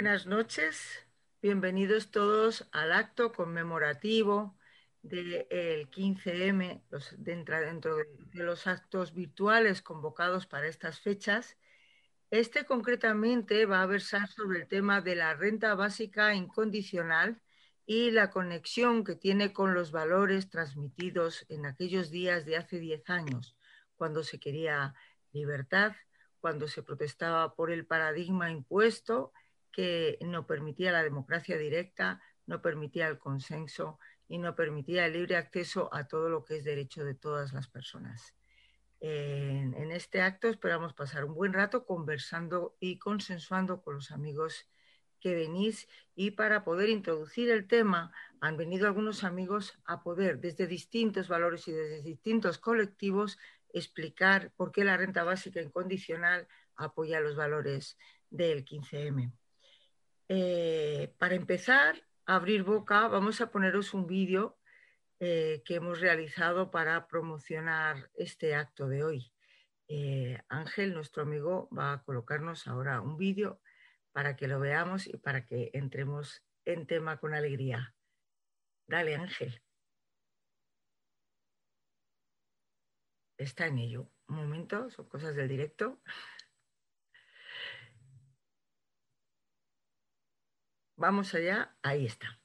Buenas noches, bienvenidos todos al acto conmemorativo del 15M, dentro de los actos virtuales convocados para estas fechas. Este concretamente va a versar sobre el tema de la renta básica incondicional y la conexión que tiene con los valores transmitidos en aquellos días de hace 10 años, cuando se quería libertad, cuando se protestaba por el paradigma impuesto que no permitía la democracia directa, no permitía el consenso y no permitía el libre acceso a todo lo que es derecho de todas las personas. En este acto esperamos pasar un buen rato conversando y consensuando con los amigos que venís, y para poder introducir el tema han venido algunos amigos a poder desde distintos valores y desde distintos colectivos explicar por qué la renta básica incondicional apoya los valores del 15M. Para empezar a abrir boca, vamos a poneros un vídeo que hemos realizado para promocionar este acto de hoy. Ángel, nuestro amigo, va a colocarnos ahora un vídeo para que lo veamos y para que entremos en tema con alegría. Dale, Ángel. Está en ello. Un momento, son cosas del directo. Vamos allá, ahí está.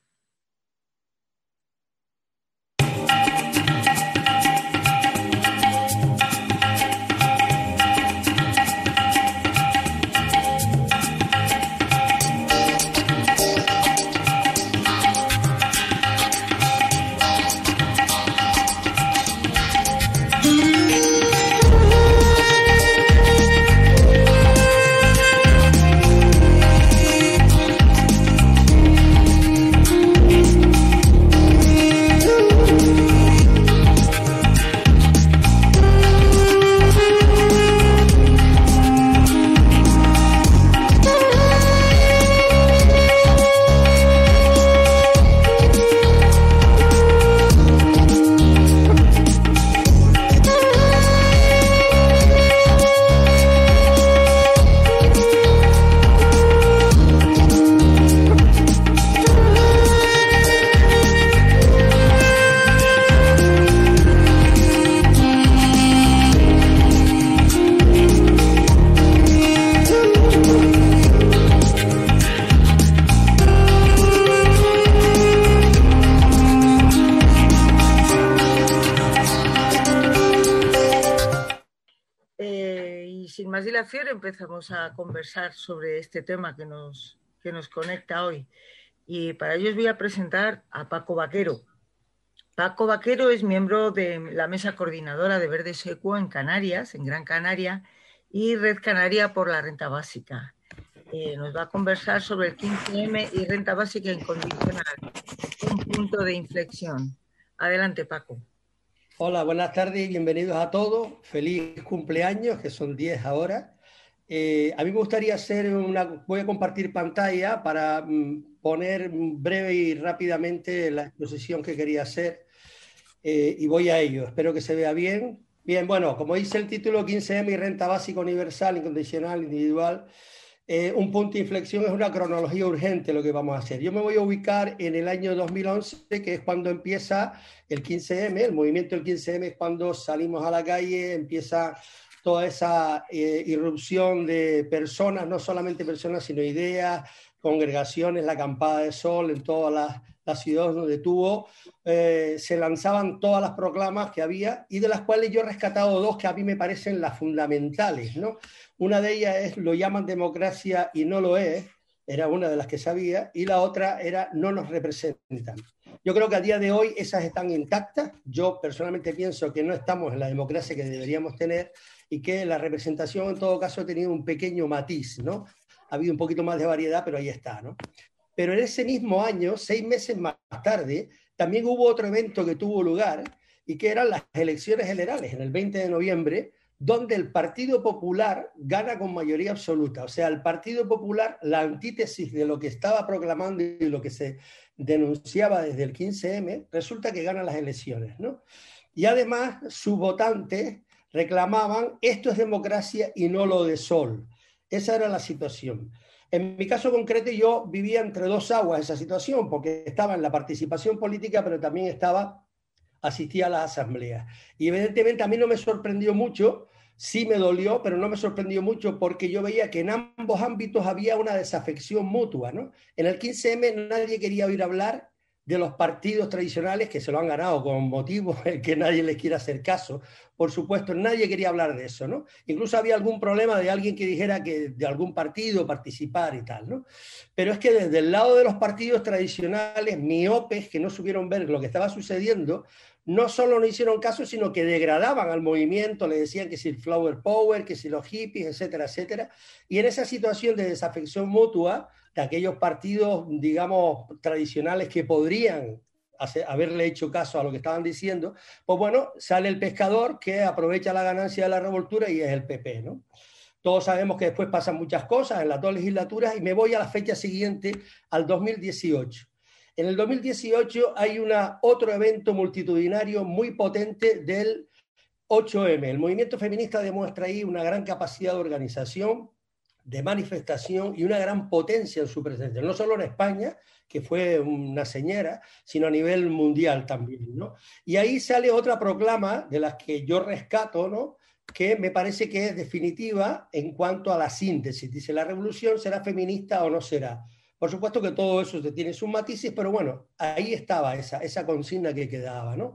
Más dilación, empezamos a conversar sobre este tema que nos conecta hoy. Y para ello os voy a presentar a Paco Vaquero. Paco Vaquero es miembro de la mesa coordinadora de Verdes Equo en Canarias, en Gran Canaria, y Red Canaria por la Renta Básica. Nos va a conversar sobre el 15M y renta básica incondicional, un punto de inflexión. Adelante, Paco. Hola, buenas tardes y bienvenidos a todos. Feliz cumpleaños, que son 10 ahora. A mí me gustaría voy a compartir pantalla para poner breve y rápidamente la exposición que quería hacer y voy a ello. Espero que se vea bien. Bien, bueno, como dice el título, 15M y renta básica universal, incondicional, individual. Un punto de inflexión es una cronología urgente lo que vamos a hacer. Yo me voy a ubicar en el año 2011, que es cuando empieza el 15M. El movimiento del 15M es cuando salimos a la calle, empieza toda esa irrupción de personas, no solamente personas, sino ideas, congregaciones, la acampada de sol en todas las ciudades donde se lanzaban todas las proclamas que había, y de las cuales yo he rescatado dos que a mí me parecen las fundamentales, ¿no? Una de ellas lo llaman democracia y no lo es, era una de las que sabía, y la otra era no nos representan. Yo creo que a día de hoy esas están intactas. Yo personalmente pienso que no estamos en la democracia que deberíamos tener y que la representación en todo caso ha tenido un pequeño matiz, ¿no? Ha habido un poquito más de variedad, pero ahí está, ¿no? Pero en ese mismo año, 6 meses más tarde, también hubo otro evento que tuvo lugar y que eran las elecciones generales, en el 20 de noviembre, donde el Partido Popular gana con mayoría absoluta. O sea, el Partido Popular, la antítesis de lo que estaba proclamando y lo que se denunciaba desde el 15M, resulta que gana las elecciones, ¿no? Y además, sus votantes reclamaban esto es democracia y no lo de Sol. Esa era la situación. En mi caso concreto, yo vivía entre dos aguas esa situación, porque estaba en la participación política, pero también asistía a las asambleas. Y evidentemente a mí no me sorprendió mucho, sí me dolió, pero no me sorprendió mucho porque yo veía que en ambos ámbitos había una desafección mutua, ¿no? En el 15M nadie quería oír hablar de los partidos tradicionales que se lo han ganado con motivo el que nadie les quiera hacer caso. Por supuesto, nadie quería hablar de eso, ¿no? Incluso había algún problema de alguien que dijera que de algún partido participar y tal, ¿no? Pero es que desde el lado de los partidos tradicionales, miopes que no supieron ver lo que estaba sucediendo, no solo no hicieron caso, sino que degradaban al movimiento, le decían que si el flower power, que si los hippies, etcétera, etcétera. Y en esa situación de desafección mutua, de aquellos partidos, digamos, tradicionales que podrían haberle hecho caso a lo que estaban diciendo, pues bueno, sale el pescador que aprovecha la ganancia de la revoltura y es el PP, ¿no? Todos sabemos que después pasan muchas cosas en las dos legislaturas y me voy a la fecha siguiente, al 2018. En el 2018 hay otro evento multitudinario muy potente del 8M. El movimiento feminista demuestra ahí una gran capacidad de organización, de manifestación y una gran potencia en su presencia, no solo en España, que fue una señera, sino a nivel mundial también, ¿no? Y ahí sale otra proclama de las que yo rescato, ¿no? Que me parece que es definitiva en cuanto a la síntesis. Dice, la revolución será feminista o no será. Por supuesto que todo eso tiene sus matices, pero bueno, ahí estaba esa consigna que quedaba, ¿no?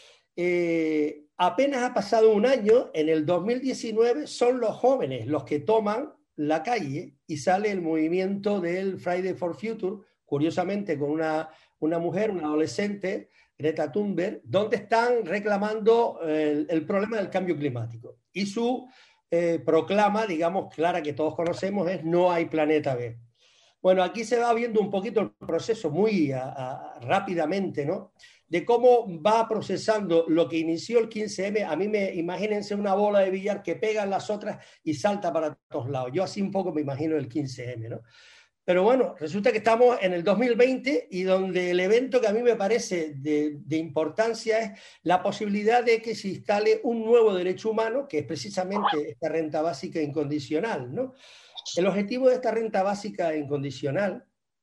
Apenas ha pasado un año, en el 2019 son los jóvenes los que toman la calle y sale el movimiento del Friday for Future, curiosamente con una mujer, una adolescente, Greta Thunberg, donde están reclamando el problema del cambio climático. Y su proclama, digamos, clara que todos conocemos, es no hay planeta B. Bueno, aquí se va viendo un poquito el proceso muy rápidamente, ¿no? De cómo va procesando lo que inició el 15M. A mí imagínense una bola de billar que pega en las otras y salta para todos lados. Yo así un poco me imagino el 15M, ¿no? Pero bueno, resulta que estamos en el 2020 y donde el evento que a mí me parece de importancia es la posibilidad de que se instale un nuevo derecho humano, que es precisamente esta renta básica incondicional, ¿no? El objetivo de esta renta básica incondicional,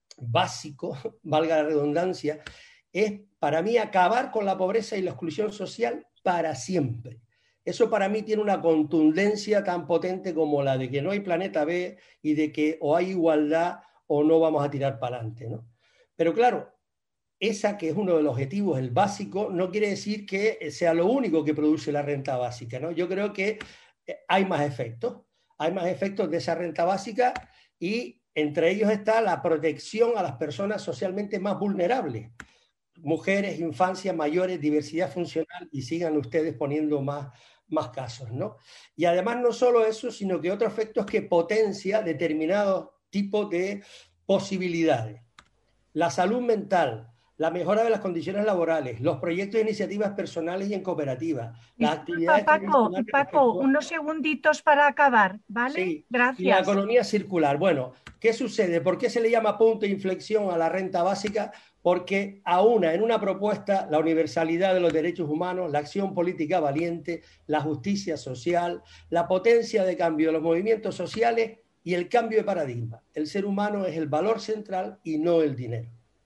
básico, valga la redundancia, es para mí acabar con la pobreza y la exclusión social para siempre. Eso para mí tiene una contundencia tan potente como la de que no hay planeta B y de que o hay igualdad o no vamos a tirar para adelante, ¿no? Pero claro, esa que es uno de los objetivos, el básico, no quiere decir que sea lo único que produce la renta básica, ¿no? Yo creo que hay más efectos. Hay más efectos de esa renta básica y entre ellos está la protección a las personas socialmente más vulnerables, mujeres, infancias, mayores, diversidad funcional y sigan ustedes poniendo más casos, ¿no? Y además no solo eso, sino que otro efecto es que potencia determinados tipos de posibilidades. La salud mental, la mejora de las condiciones laborales, los proyectos de iniciativas personales y en cooperativas, las Disculpa, actividades tradicionales Paco, respecto. unos segunditos para acabar, ¿vale? Sí, y la Gracias. economía circular. Bueno, ¿qué sucede? ¿Por qué se le llama punto de inflexión a la renta básica? Porque aúna en una propuesta la universalidad de los derechos humanos, la acción política valiente, la justicia social, la potencia de cambio de los movimientos sociales y el cambio de paradigma. El ser humano es el valor central y no el dinero.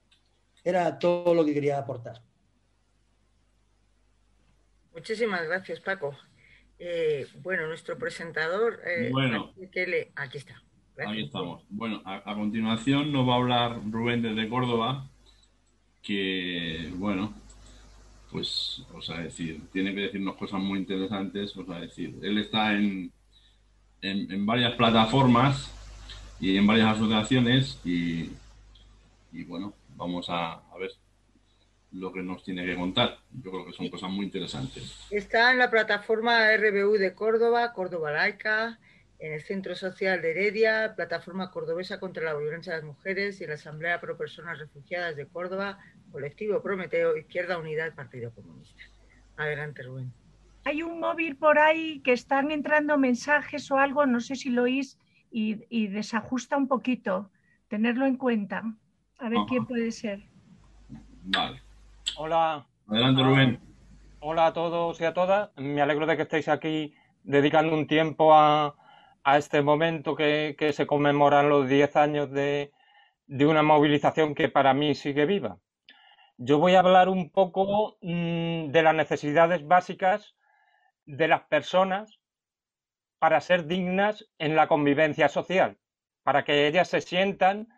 Era todo lo que quería aportar. Muchísimas gracias, Paco. Bueno, nuestro presentador, Bueno, aquí está. Gracias. ahí estamos. Bueno, a continuación nos va a hablar Rubén desde Córdoba, que, bueno, pues, os a decir, tiene que decirnos cosas muy interesantes, os a decir. Él está en varias plataformas y en varias asociaciones y bueno, vamos a ver lo que nos tiene que contar. Yo creo que son cosas muy interesantes. Está en la plataforma RBU de Córdoba, Córdoba Laica, en el Centro Social de Heredia, Plataforma Cordobesa contra la Violencia de las Mujeres y en la Asamblea Pro Personas Refugiadas de Córdoba, Colectivo Prometeo, Izquierda Unida, Partido Comunista. Adelante, Rubén. Hay un móvil por ahí que están entrando mensajes o algo, no sé si lo oís, y desajusta un poquito. Tenerlo en cuenta. A ver quién puede ser. Vale. Hola. Adelante, Rubén. Hola a todos y a todas. Me alegro de que estéis aquí dedicando un tiempo a a este momento que se conmemoran los 10 años de una movilización que para mí sigue viva. Yo voy a hablar un poco de las necesidades básicas de las personas para ser dignas en la convivencia social, para que ellas se sientan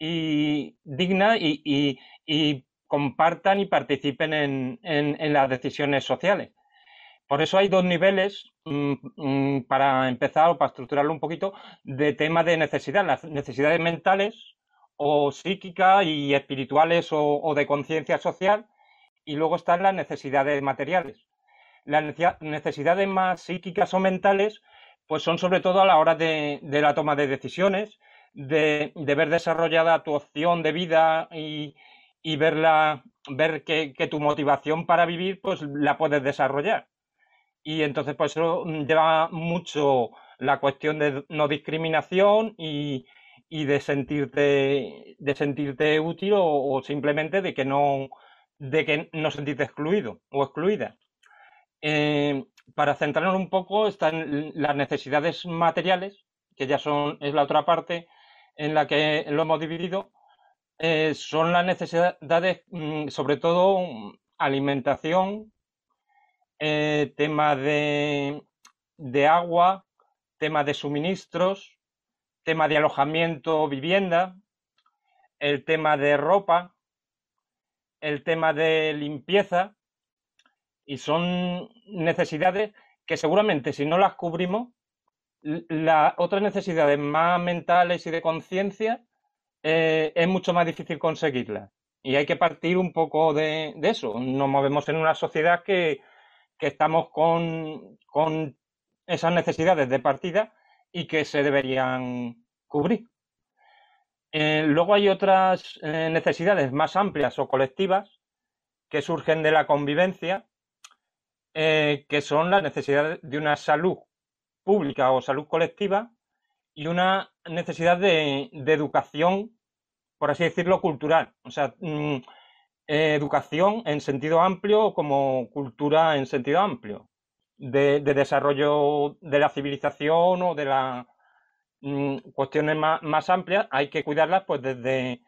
dignas y compartan y participen en las decisiones sociales. Por eso hay dos niveles, para empezar o para estructurarlo un poquito, de tema de necesidad. Las necesidades mentales o psíquicas y espirituales o de conciencia social, y luego están las necesidades materiales. Las necesidades más psíquicas o mentales pues son sobre todo a la hora de la toma de decisiones, de ver desarrollada tu opción de vida y ver que tu motivación para vivir pues la puedes desarrollar. Y entonces pues eso lleva mucho la cuestión de no discriminación y de sentirte útil o simplemente de que no sentirte excluido o excluida. Para centrarnos un poco, están las necesidades materiales, que ya es la otra parte en la que lo hemos dividido. Son las necesidades, sobre todo alimentación, tema de agua, tema de suministros, tema de alojamiento, vivienda, el tema de ropa, el tema de limpieza, y son necesidades que seguramente si no las cubrimos, las otras necesidades más mentales y de conciencia es mucho más difícil conseguirlas. Y hay que partir un poco de eso. Nos movemos en una sociedad que estamos con esas necesidades de partida y que se deberían cubrir. Luego hay otras necesidades más amplias o colectivas que surgen de la convivencia, que son las necesidades de una salud pública o salud colectiva y una necesidad de educación, por así decirlo, cultural. O sea, educación en sentido amplio como cultura en sentido amplio, de desarrollo de la civilización o de las cuestiones más amplias. Hay que cuidarlas pues desde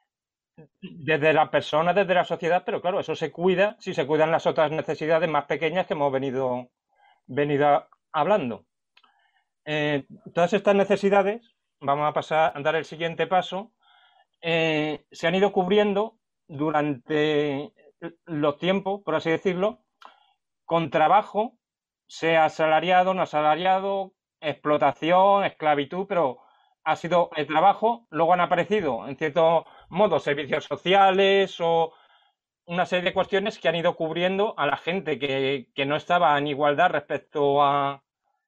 la persona, desde la sociedad, pero claro, eso se cuida si se cuidan las otras necesidades más pequeñas que hemos venido hablando. Todas estas necesidades, vamos a pasar a dar el siguiente paso, se han ido cubriendo durante los tiempos, por así decirlo, con trabajo, sea asalariado, no asalariado, explotación, esclavitud, pero ha sido el trabajo. Luego han aparecido, en cierto modo, servicios sociales o una serie de cuestiones que han ido cubriendo a la gente que no estaba en igualdad respecto a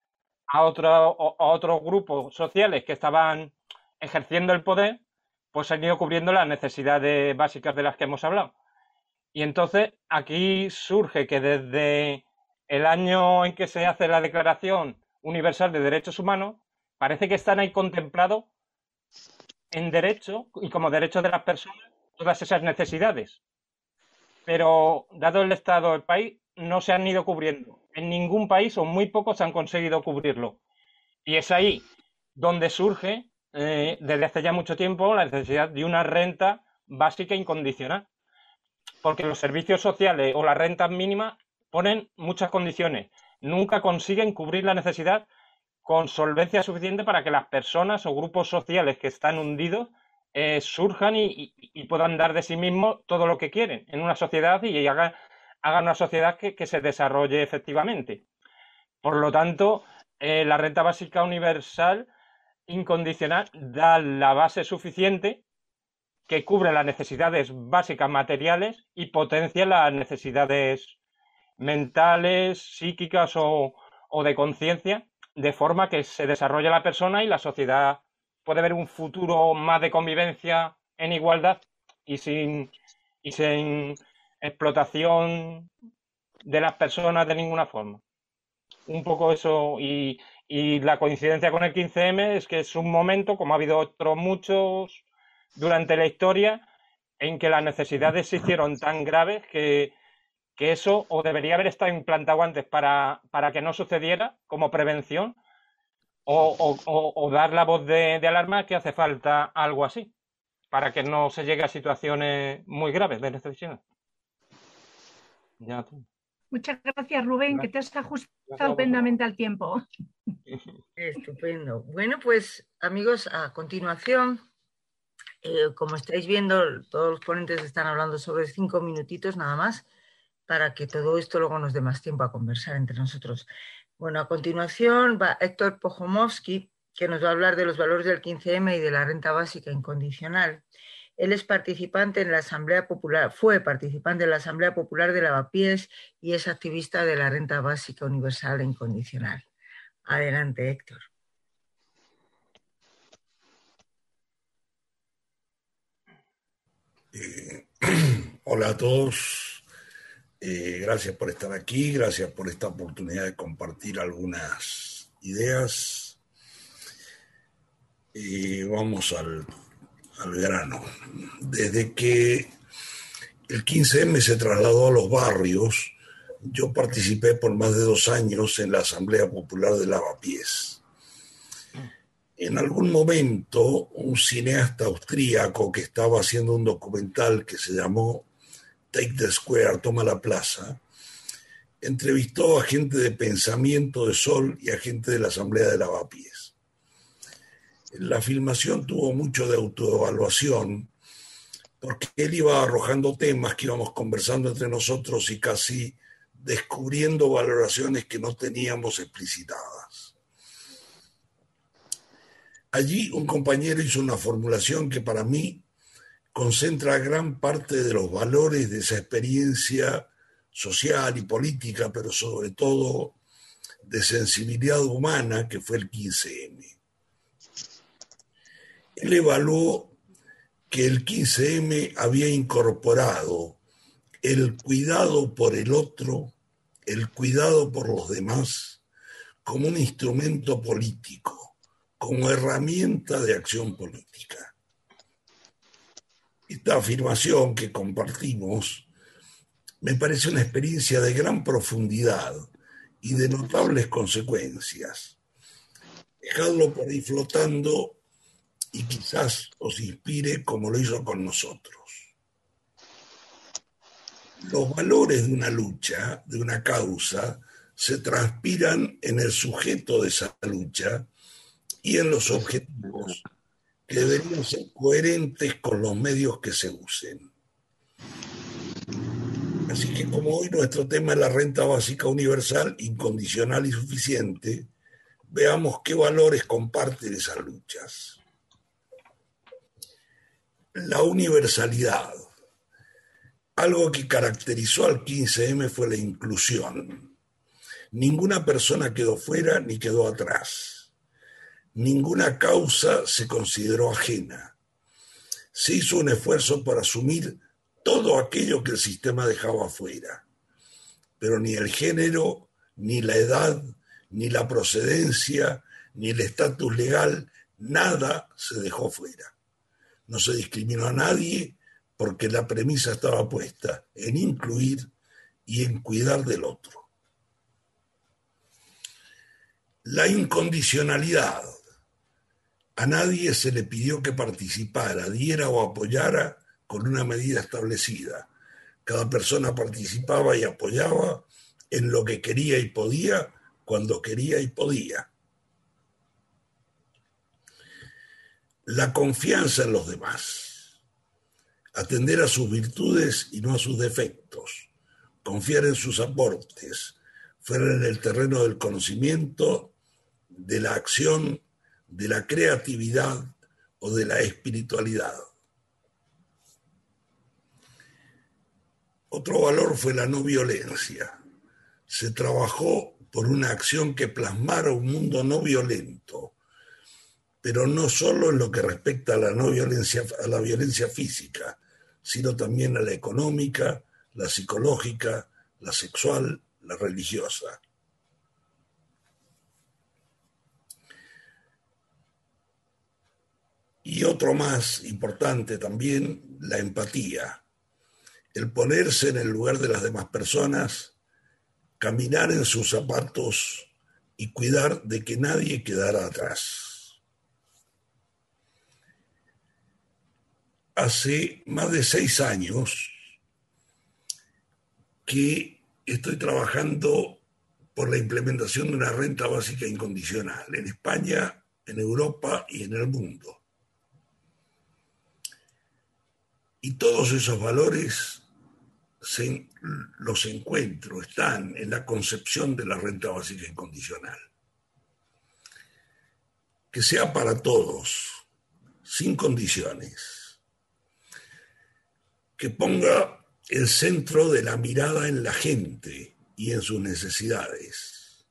otros grupos sociales que estaban ejerciendo el poder, pues han ido cubriendo las necesidades básicas de las que hemos hablado. Y entonces aquí surge que desde el año en que se hace la Declaración Universal de Derechos Humanos, parece que están ahí contemplados en derecho y como derechos de las personas todas esas necesidades. Pero dado el estado del país, no se han ido cubriendo. En ningún país o muy pocos han conseguido cubrirlo. Y es ahí donde surge, desde hace ya mucho tiempo, la necesidad de una renta básica incondicional. Porque los servicios sociales o las rentas mínimas ponen muchas condiciones. Nunca consiguen cubrir la necesidad con solvencia suficiente para que las personas o grupos sociales que están hundidos surjan y puedan dar de sí mismos todo lo que quieren en una sociedad y hagan una sociedad que se desarrolle efectivamente. Por lo tanto, la renta básica universal incondicional da la base suficiente que cubre las necesidades básicas materiales y potencia las necesidades mentales, psíquicas o de conciencia, de forma que se desarrolle la persona y la sociedad puede ver un futuro más de convivencia en igualdad y sin explotación de las personas de ninguna forma. Un poco eso, y la coincidencia con el 15M es que es un momento, como ha habido otros muchos durante la historia, en que las necesidades se hicieron tan graves que eso o debería haber estado implantado antes para que no sucediera como prevención, o dar la voz de alarma que hace falta algo así, para que no se llegue a situaciones muy graves de necesidad. Ya. Muchas gracias, Rubén, Gracias. que te has ajustado plenamente al tiempo. Estupendo. Bueno, pues amigos, a continuación, como estáis viendo, todos los ponentes están hablando sobre 5 minutitos nada más, para que todo esto luego nos dé más tiempo a conversar entre nosotros. Bueno, a continuación va Héctor Pojomovsky, que nos va a hablar de los valores del 15M y de la renta básica incondicional. Él es participante en la Asamblea Popular, fue participante en la Asamblea Popular de Lavapiés y es activista de la renta básica universal e incondicional. Adelante, Héctor. Hola a todos, gracias por estar aquí, gracias por esta oportunidad de compartir algunas ideas. Vamos al grano. Desde que el 15M se trasladó a los barrios, yo participé por más de 2 años en la Asamblea Popular de Lavapiés. En algún momento, un cineasta austríaco que estaba haciendo un documental que se llamó Take the Square, Toma la Plaza, entrevistó a gente de Pensamiento de Sol y a gente de la Asamblea de Lavapiés. La filmación tuvo mucho de autoevaluación, porque él iba arrojando temas que íbamos conversando entre nosotros y casi descubriendo valoraciones que no teníamos explicitadas. Allí un compañero hizo una formulación que para mí concentra gran parte de los valores de esa experiencia social y política, pero sobre todo de sensibilidad humana que fue el 15M. Él evaluó que el 15M había incorporado el cuidado por el otro, el cuidado por los demás, como un instrumento político, como herramienta de acción política. Esta afirmación que compartimos me parece una experiencia de gran profundidad y de notables consecuencias. Dejadlo por ahí flotando y quizás os inspire como lo hizo con nosotros. Los valores de una lucha, de una causa, se transpiran en el sujeto de esa lucha y en los objetivos, que deberían ser coherentes con los medios que se usen. Así que como hoy nuestro tema es la renta básica universal, incondicional y suficiente, veamos qué valores comparten esas luchas. La universalidad. Algo que caracterizó al 15M fue la inclusión. Ninguna persona quedó fuera ni quedó atrás. Ninguna causa se consideró ajena. Se hizo un esfuerzo para asumir todo aquello que el sistema dejaba fuera. Pero ni el género, ni la edad, ni la procedencia, ni el estatus legal, nada se dejó fuera. No se discriminó a nadie porque la premisa estaba puesta en incluir y en cuidar del otro. La incondicionalidad. A nadie se le pidió que participara, diera o apoyara con una medida establecida. Cada persona participaba y apoyaba en lo que quería y podía, cuando quería y podía. La confianza en los demás. Atender a sus virtudes y no a sus defectos. Confiar en sus aportes. Fuera en el terreno del conocimiento, de la acción, de la creatividad o de la espiritualidad. Otro valor fue la no violencia. Se trabajó por una acción que plasmara un mundo no violento, pero no solo en lo que respecta a la no violencia, a la violencia física, sino también a la económica, la psicológica, la sexual, la religiosa. Y otro más importante también, la empatía. El ponerse en el lugar de las demás personas, caminar en sus zapatos y cuidar de que nadie quedara atrás. Hace más de 6 años que estoy trabajando por la implementación de una renta básica incondicional en España, en Europa y en el mundo. Y todos esos valores los encuentro, están en la concepción de la renta básica incondicional. Que sea para todos, sin condiciones. Que ponga el centro de la mirada en la gente y en sus necesidades.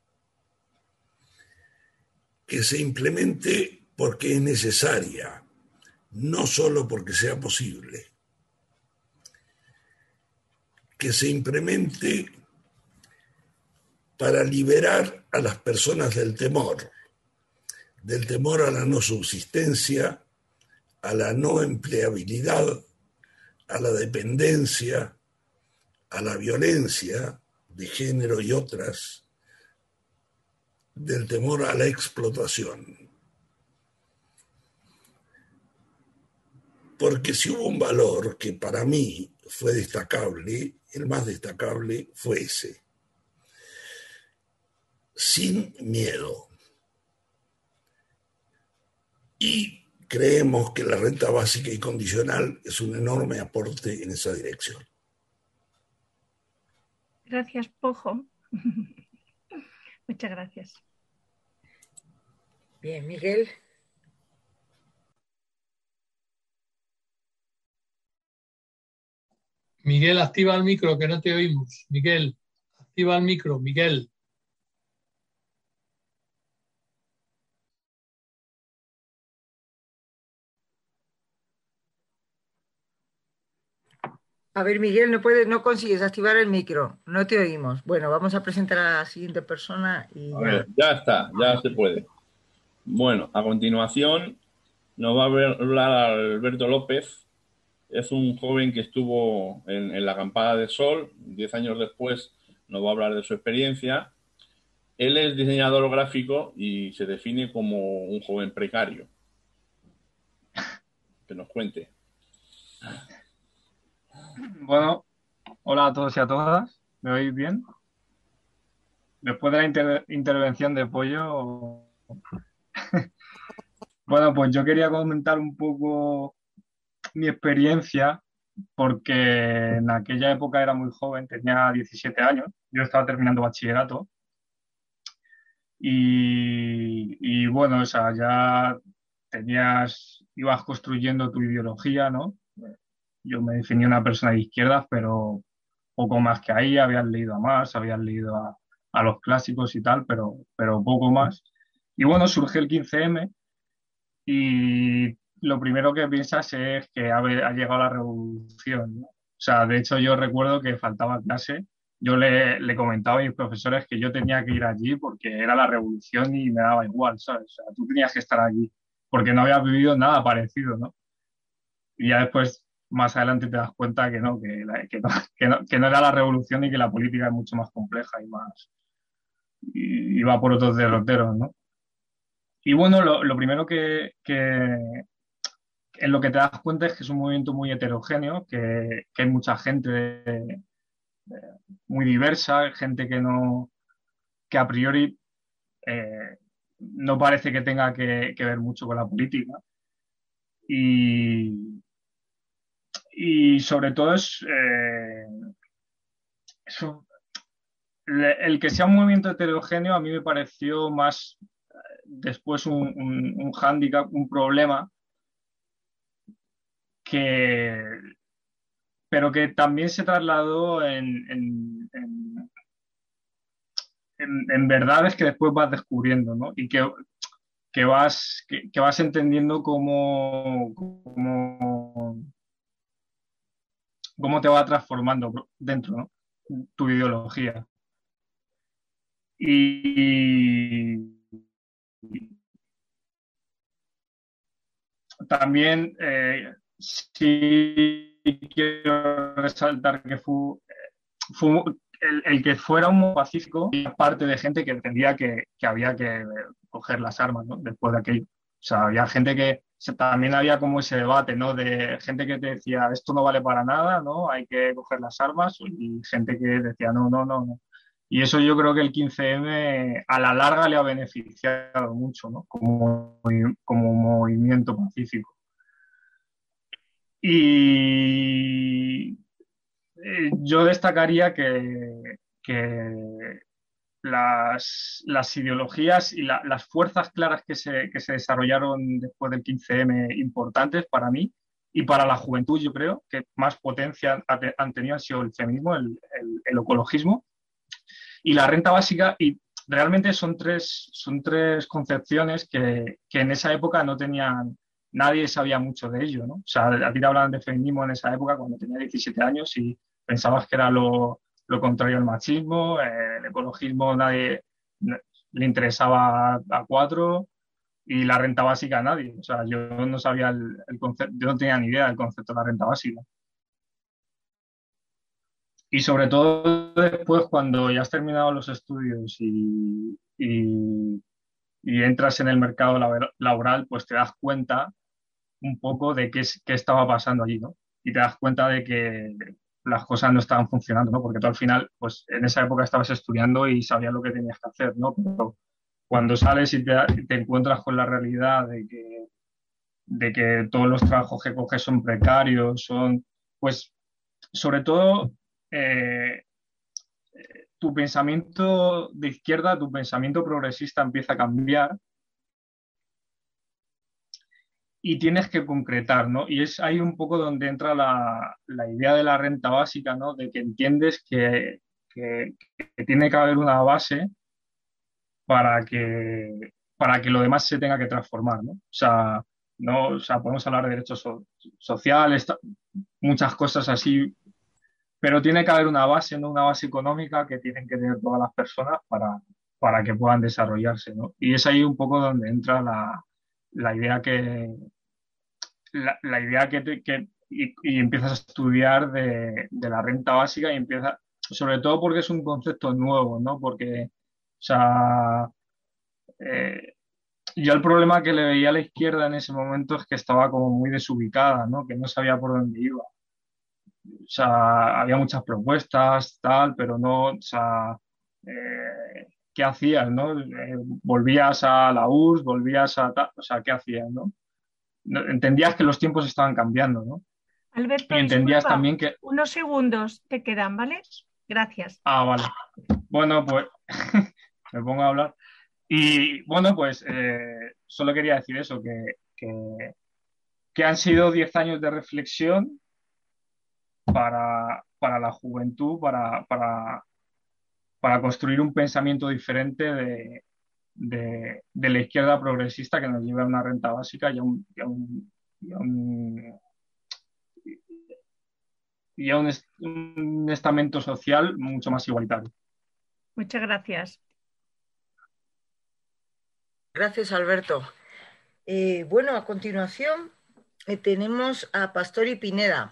Que se implemente porque es necesaria, no solo porque sea posible. Que se implemente para liberar a las personas del temor a la no subsistencia, a la no empleabilidad, a la dependencia, a la violencia de género y otras, del temor a la explotación. Porque si hubo un valor que para mí fue destacable, el más destacable fue ese. Sin miedo. Y creemos que la renta básica incondicional es un enorme aporte en esa dirección. Gracias, Pojo. Muchas gracias. Bien, Miguel. Miguel, activa el micro, que no te oímos. Miguel, activa el micro, Miguel. A ver, Miguel, no consigues activar el micro, no te oímos. Bueno, vamos a presentar a la siguiente persona y A ver, ya está, ya se puede. Bueno, a continuación nos va a hablar Alberto López. Es un joven que estuvo en la acampada de Sol. 10 años después nos va a hablar de su experiencia. Él es diseñador gráfico y se define como un joven precario. Que nos cuente. Bueno, hola a todos y a todas. ¿Me oís bien? Después de la intervención de Pollo, bueno, pues yo quería comentar un poco mi experiencia, porque en aquella época era muy joven, tenía 17 años, yo estaba terminando bachillerato y bueno, o sea, ya ibas construyendo tu ideología, ¿no? Yo me definía una persona de izquierdas, pero poco más que ahí. Habías leído a Marx, habías leído a los clásicos y tal, pero poco más. Y bueno, surge el 15M y lo primero que piensas es que ha llegado la revolución, ¿no? O sea, de hecho yo recuerdo que faltaba clase. Yo le comentaba a mis profesores que yo tenía que ir allí porque era la revolución y me daba igual, ¿sabes? O sea, tú tenías que estar allí porque no habías vivido nada parecido, ¿no? Y ya después, más adelante, te das cuenta que no, que no era la revolución y que la política es mucho más compleja y va por otros derroteros, ¿no? Y bueno, lo primero en lo que te das cuenta es que es un movimiento muy heterogéneo, que hay mucha gente muy diversa, gente que a priori eh, no parece que tenga que ver mucho con la política. Y sobre todo el que sea un movimiento heterogéneo a mí me pareció más después un hándicap, un problema pero que también se trasladó en verdades que después vas descubriendo, ¿no? Y que vas entendiendo cómo te va transformando dentro, ¿no? Tu ideología. Y también sí quiero resaltar que el que fuera un pacífico, y parte de gente que entendía que había que coger las armas, ¿no? Después de aquello. O sea, había gente que también había como ese debate, ¿no? De gente que te decía, esto no vale para nada, ¿no? Hay que coger las armas, y gente que decía, no, no, no, no. Y eso yo creo que el 15M a la larga le ha beneficiado mucho, ¿no? Como movimiento pacífico. Y yo destacaría que las ideologías y las fuerzas claras que se desarrollaron después del 15M importantes para mí y para la juventud, yo creo, que más potencia han tenido han sido el feminismo, el ecologismo y la renta básica. Y realmente son tres concepciones que en esa época no tenían, nadie sabía mucho de ello, ¿no? O sea, a ti te hablaban de feminismo en esa época cuando tenía 17 años y pensabas que era lo contrario al machismo, el ecologismo nadie le interesaba a cuatro y la renta básica a nadie. O sea, yo no sabía el concepto, yo no tenía ni idea del concepto de la renta básica. Y sobre todo después, cuando ya has terminado los estudios y entras en el mercado laboral, pues te das cuenta un poco de qué estaba pasando allí, ¿no? Y te das cuenta de que las cosas no estaban funcionando, ¿no? Porque tú al final, pues en esa época estabas estudiando y sabías lo que tenías que hacer, ¿no? Pero cuando sales y te encuentras con la realidad de que todos los trabajos que coges son precarios, pues, sobre todo, tu pensamiento de izquierda, tu pensamiento progresista empieza a cambiar y tienes que concretar, ¿no? Y es ahí un poco donde entra la idea de la renta básica, ¿no? De que entiendes que tiene que haber una base para que lo demás se tenga que transformar, ¿no? O sea, podemos hablar de derechos sociales, muchas cosas así, pero tiene que haber una base, ¿no? Una base económica que tienen que tener todas las personas para que puedan desarrollarse, ¿no? Y es ahí un poco donde entra la idea y empiezas a estudiar de la renta básica y sobre todo porque es un concepto nuevo, ¿no? Porque, o sea, yo el problema que le veía a la izquierda en ese momento es que estaba como muy desubicada, ¿no? Que no sabía por dónde iba. O sea, había muchas propuestas, tal, pero no, o sea, ¿qué hacías, no? Volvías a la URSS, volvías a tal, o sea, ¿qué hacías, no? Entendías que los tiempos estaban cambiando, ¿no? Alberto, Y entendías disculpa, también que... unos segundos te quedan, ¿vale? Gracias. Ah, vale. Bueno, pues me pongo a hablar. Y bueno, pues solo quería decir eso, que han sido 10 años de reflexión para la juventud, para construir un pensamiento diferente de la izquierda progresista que nos lleve a una renta básica y a un estamento social mucho más igualitario. Muchas gracias. Gracias, Alberto. Bueno, a continuación tenemos a Pastori Pineda.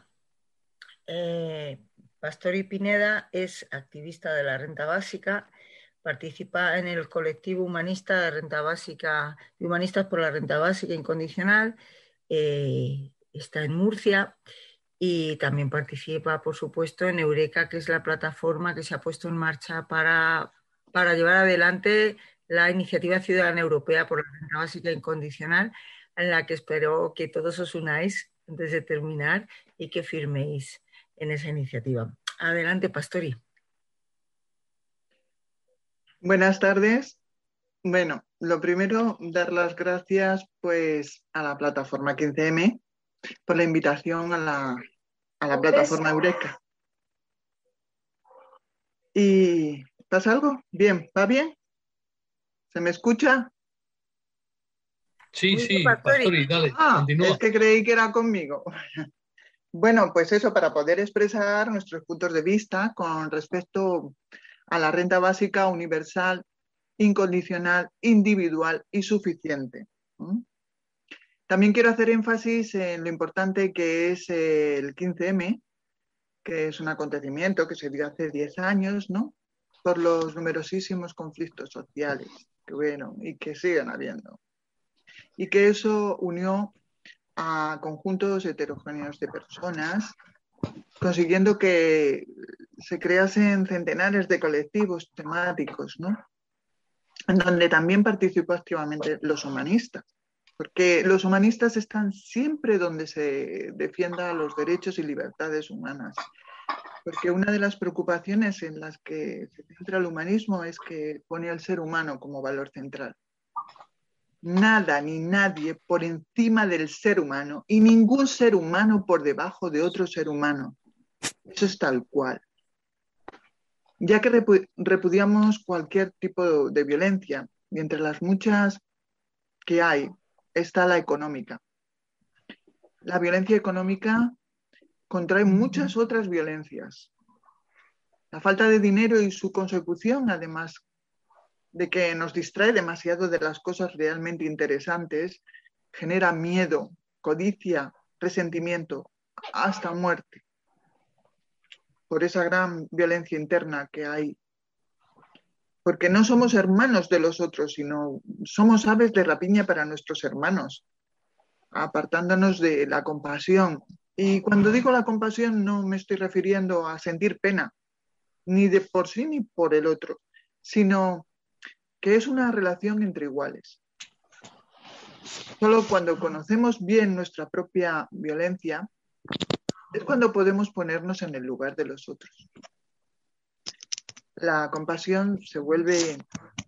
Pastori Pineda es activista de la renta básica, participa en el colectivo humanista de renta básica, Humanistas por la Renta Básica Incondicional, está en Murcia y también participa, por supuesto, en Eureka, que es la plataforma que se ha puesto en marcha para llevar adelante la Iniciativa Ciudadana Europea por la Renta Básica Incondicional, en la que espero que todos os unáis antes de terminar y que firméis en esa iniciativa. Adelante, Pastori. Buenas tardes. Bueno, lo primero, dar las gracias pues a la plataforma 15M por la invitación a la plataforma Eureka. ¿Y pasa algo? Bien, ¿va bien? ¿Se me escucha? Sí, sí, Pastori, dale, continúa. Es que creí que era conmigo. Bueno, pues eso, para poder expresar nuestros puntos de vista con respecto a la renta básica universal, incondicional, individual y suficiente. También quiero hacer énfasis en lo importante que es el 15M, que es un acontecimiento que se dio hace 10 años, ¿no? Por los numerosísimos conflictos sociales que hubieron y que siguen habiendo. Y que eso unió a conjuntos heterogéneos de personas, consiguiendo que se creasen centenares de colectivos temáticos, ¿no? En donde también participó activamente los humanistas, porque los humanistas están siempre donde se defiendan los derechos y libertades humanas. Porque una de las preocupaciones en las que se centra el humanismo es que pone al ser humano como valor central. Nada ni nadie por encima del ser humano y ningún ser humano por debajo de otro ser humano. Eso es tal cual. Ya que repudiamos cualquier tipo de violencia, y entre las muchas que hay está la económica. La violencia económica contrae muchas otras violencias. La falta de dinero y su consecución, además de que nos distrae demasiado de las cosas realmente interesantes, genera miedo, codicia, resentimiento, hasta muerte, por esa gran violencia interna que hay. Porque no somos hermanos de los otros, sino somos aves de rapiña para nuestros hermanos, apartándonos de la compasión. Y cuando digo la compasión no me estoy refiriendo a sentir pena, ni de por sí ni por el otro, sino que es una relación entre iguales. Solo cuando conocemos bien nuestra propia violencia es cuando podemos ponernos en el lugar de los otros. La compasión se vuelve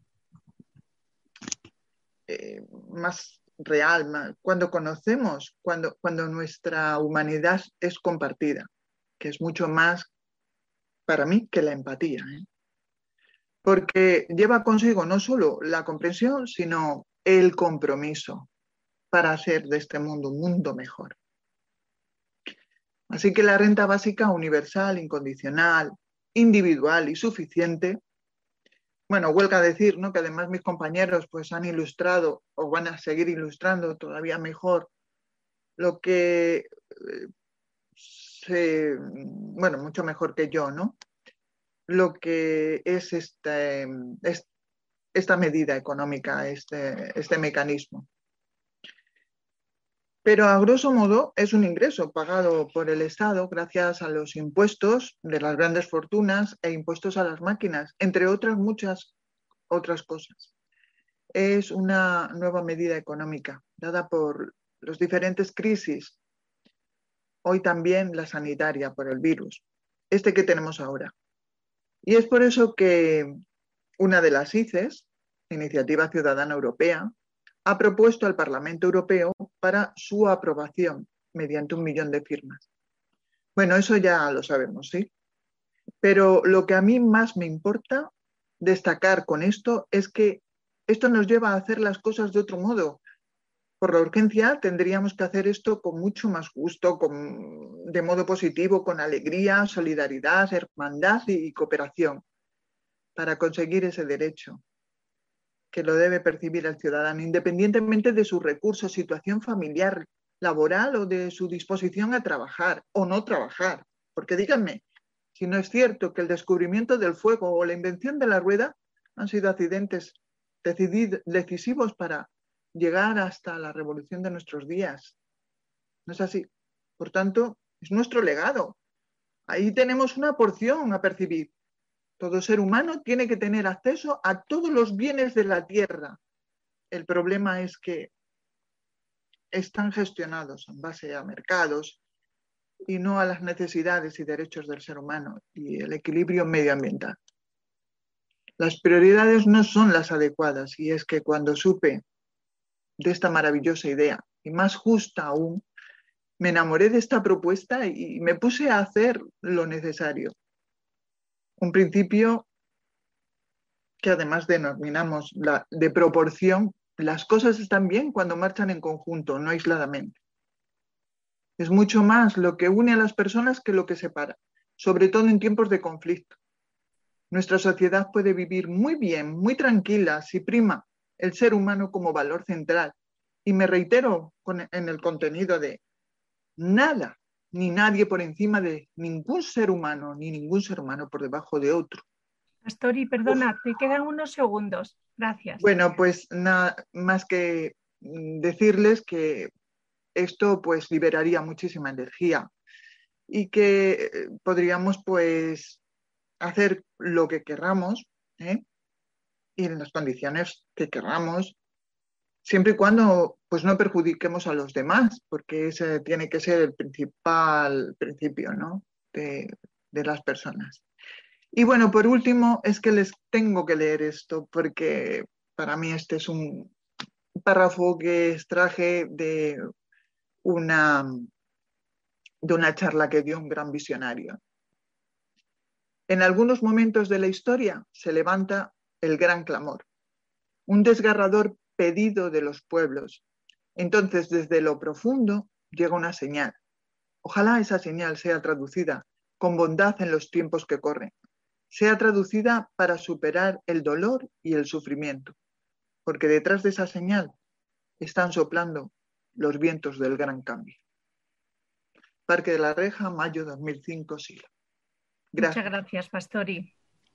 más real, cuando conocemos, cuando nuestra humanidad es compartida, que es mucho más para mí que la empatía, ¿eh? Porque lleva consigo no solo la comprensión, sino el compromiso para hacer de este mundo un mundo mejor. Así que la renta básica universal, incondicional, individual y suficiente, bueno, huelga decir, ¿no?, que además mis compañeros pues han ilustrado o van a seguir ilustrando todavía mejor lo que mucho mejor que yo, ¿no?, lo que es esta medida económica, este mecanismo. Pero a grosso modo es un ingreso pagado por el Estado gracias a los impuestos de las grandes fortunas e impuestos a las máquinas, entre otras muchas otras cosas. Es una nueva medida económica dada por las diferentes crisis, hoy también la sanitaria por el virus, que tenemos ahora. Y es por eso que una de las ICES, Iniciativa Ciudadana Europea, ha propuesto al Parlamento Europeo para su aprobación mediante 1 millón de firmas. Bueno, eso ya lo sabemos, ¿sí? Pero lo que a mí más me importa destacar con esto es que esto nos lleva a hacer las cosas de otro modo. Por la urgencia tendríamos que hacer esto con mucho más gusto, de modo positivo, con alegría, solidaridad, hermandad y cooperación para conseguir ese derecho que lo debe percibir el ciudadano, independientemente de sus recursos, situación familiar, laboral o de su disposición a trabajar o no trabajar. Porque díganme, si no es cierto que el descubrimiento del fuego o la invención de la rueda han sido accidentes decisivos para llegar hasta la revolución de nuestros días. No es así. Por tanto, es nuestro legado. Ahí tenemos una porción a percibir. Todo ser humano tiene que tener acceso a todos los bienes de la tierra. El problema es que están gestionados en base a mercados y no a las necesidades y derechos del ser humano y el equilibrio medioambiental. Las prioridades no son las adecuadas, y es que cuando supe de esta maravillosa idea, y más justa aún, me enamoré de esta propuesta y me puse a hacer lo necesario. Un principio que además denominamos de proporción. Las cosas están bien cuando marchan en conjunto, no aisladamente. Es mucho más lo que une a las personas que lo que separa, sobre todo en tiempos de conflicto. Nuestra sociedad puede vivir muy bien, muy tranquila, si prima el ser humano como valor central. Y me reitero en el contenido de nada ni nadie por encima de ningún ser humano, ni ningún ser humano por debajo de otro. Pastori, perdona, te quedan unos segundos. Gracias. Bueno, pues nada más que decirles que esto pues liberaría muchísima energía y que podríamos pues hacer lo que querramos, y en las condiciones que querramos, siempre y cuando pues no perjudiquemos a los demás, porque ese tiene que ser el principal principio, ¿no?, de las personas. Y bueno, por último, es que les tengo que leer esto, porque para mí este es un párrafo que extraje de una charla que dio un gran visionario. En algunos momentos de la historia se levanta el gran clamor, un desgarrador pedido de los pueblos. Entonces, desde lo profundo llega una señal. Ojalá esa señal sea traducida con bondad en los tiempos que corren, sea traducida para superar el dolor y el sufrimiento, porque detrás de esa señal están soplando los vientos del gran cambio. Parque de la Reja, mayo 2005, Silo. Gracias. Muchas gracias, Pastori.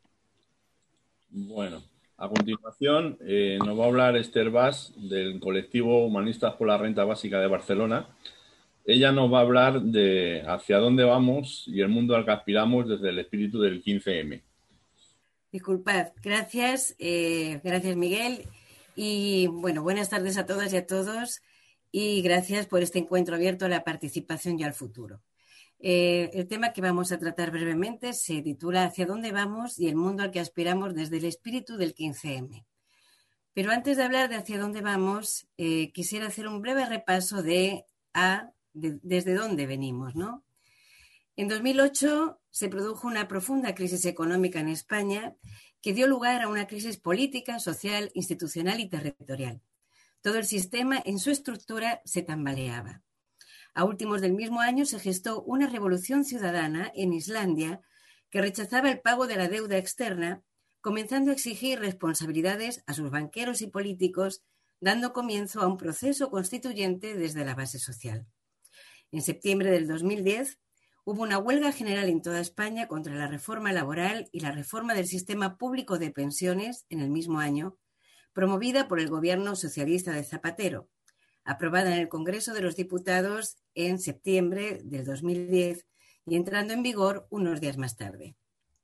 Bueno, a continuación nos va a hablar Esther Bas del colectivo Humanistas por la Renta Básica de Barcelona. Ella nos va a hablar de hacia dónde vamos y el mundo al que aspiramos desde el espíritu del 15M. Disculpad, gracias, gracias Miguel. Y bueno, buenas tardes a todas y a todos y gracias por este encuentro abierto a la participación y al futuro. El tema que vamos a tratar brevemente se titula Hacia dónde vamos y el mundo al que aspiramos desde el espíritu del 15M. Pero antes de hablar de hacia dónde vamos, quisiera hacer un breve repaso desde dónde venimos, ¿no? En 2008 se produjo una profunda crisis económica en España que dio lugar a una crisis política, social, institucional y territorial. Todo el sistema en su estructura se tambaleaba. A últimos del mismo año se gestó una revolución ciudadana en Islandia que rechazaba el pago de la deuda externa, comenzando a exigir responsabilidades a sus banqueros y políticos, dando comienzo a un proceso constituyente desde la base social. En septiembre del 2010 hubo una huelga general en toda España contra la reforma laboral y la reforma del sistema público de pensiones en el mismo año, promovida por el gobierno socialista de Zapatero, aprobada en el Congreso de los Diputados en septiembre del 2010 y entrando en vigor unos días más tarde.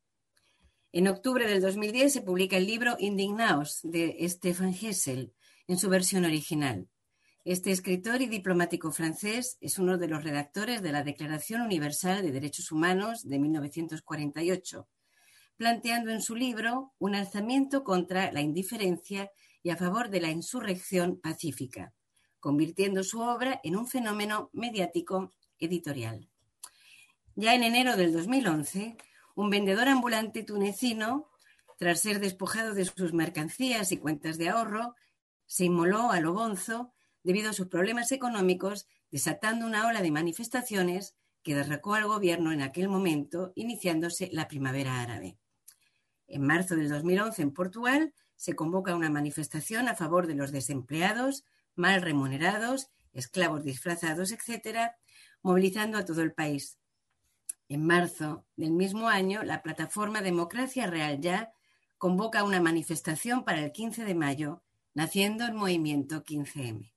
En octubre del 2010 se publica el libro Indignaos de Stefan Hessel en su versión original. Este escritor y diplomático francés es uno de los redactores de la Declaración Universal de Derechos Humanos de 1948, planteando en su libro un alzamiento contra la indiferencia y a favor de la insurrección pacífica, convirtiendo su obra en un fenómeno mediático editorial. Ya en enero del 2011, un vendedor ambulante tunecino, tras ser despojado de sus mercancías y cuentas de ahorro, se inmoló a lo bonzo debido a sus problemas económicos, desatando una ola de manifestaciones que derrocó al gobierno en aquel momento, iniciándose la primavera árabe. En marzo del 2011, en Portugal, se convoca una manifestación a favor de los desempleados, mal remunerados, esclavos disfrazados, etc., movilizando a todo el país. En marzo del mismo año, la plataforma Democracia Real Ya convoca una manifestación para el 15 de mayo, naciendo el movimiento 15M.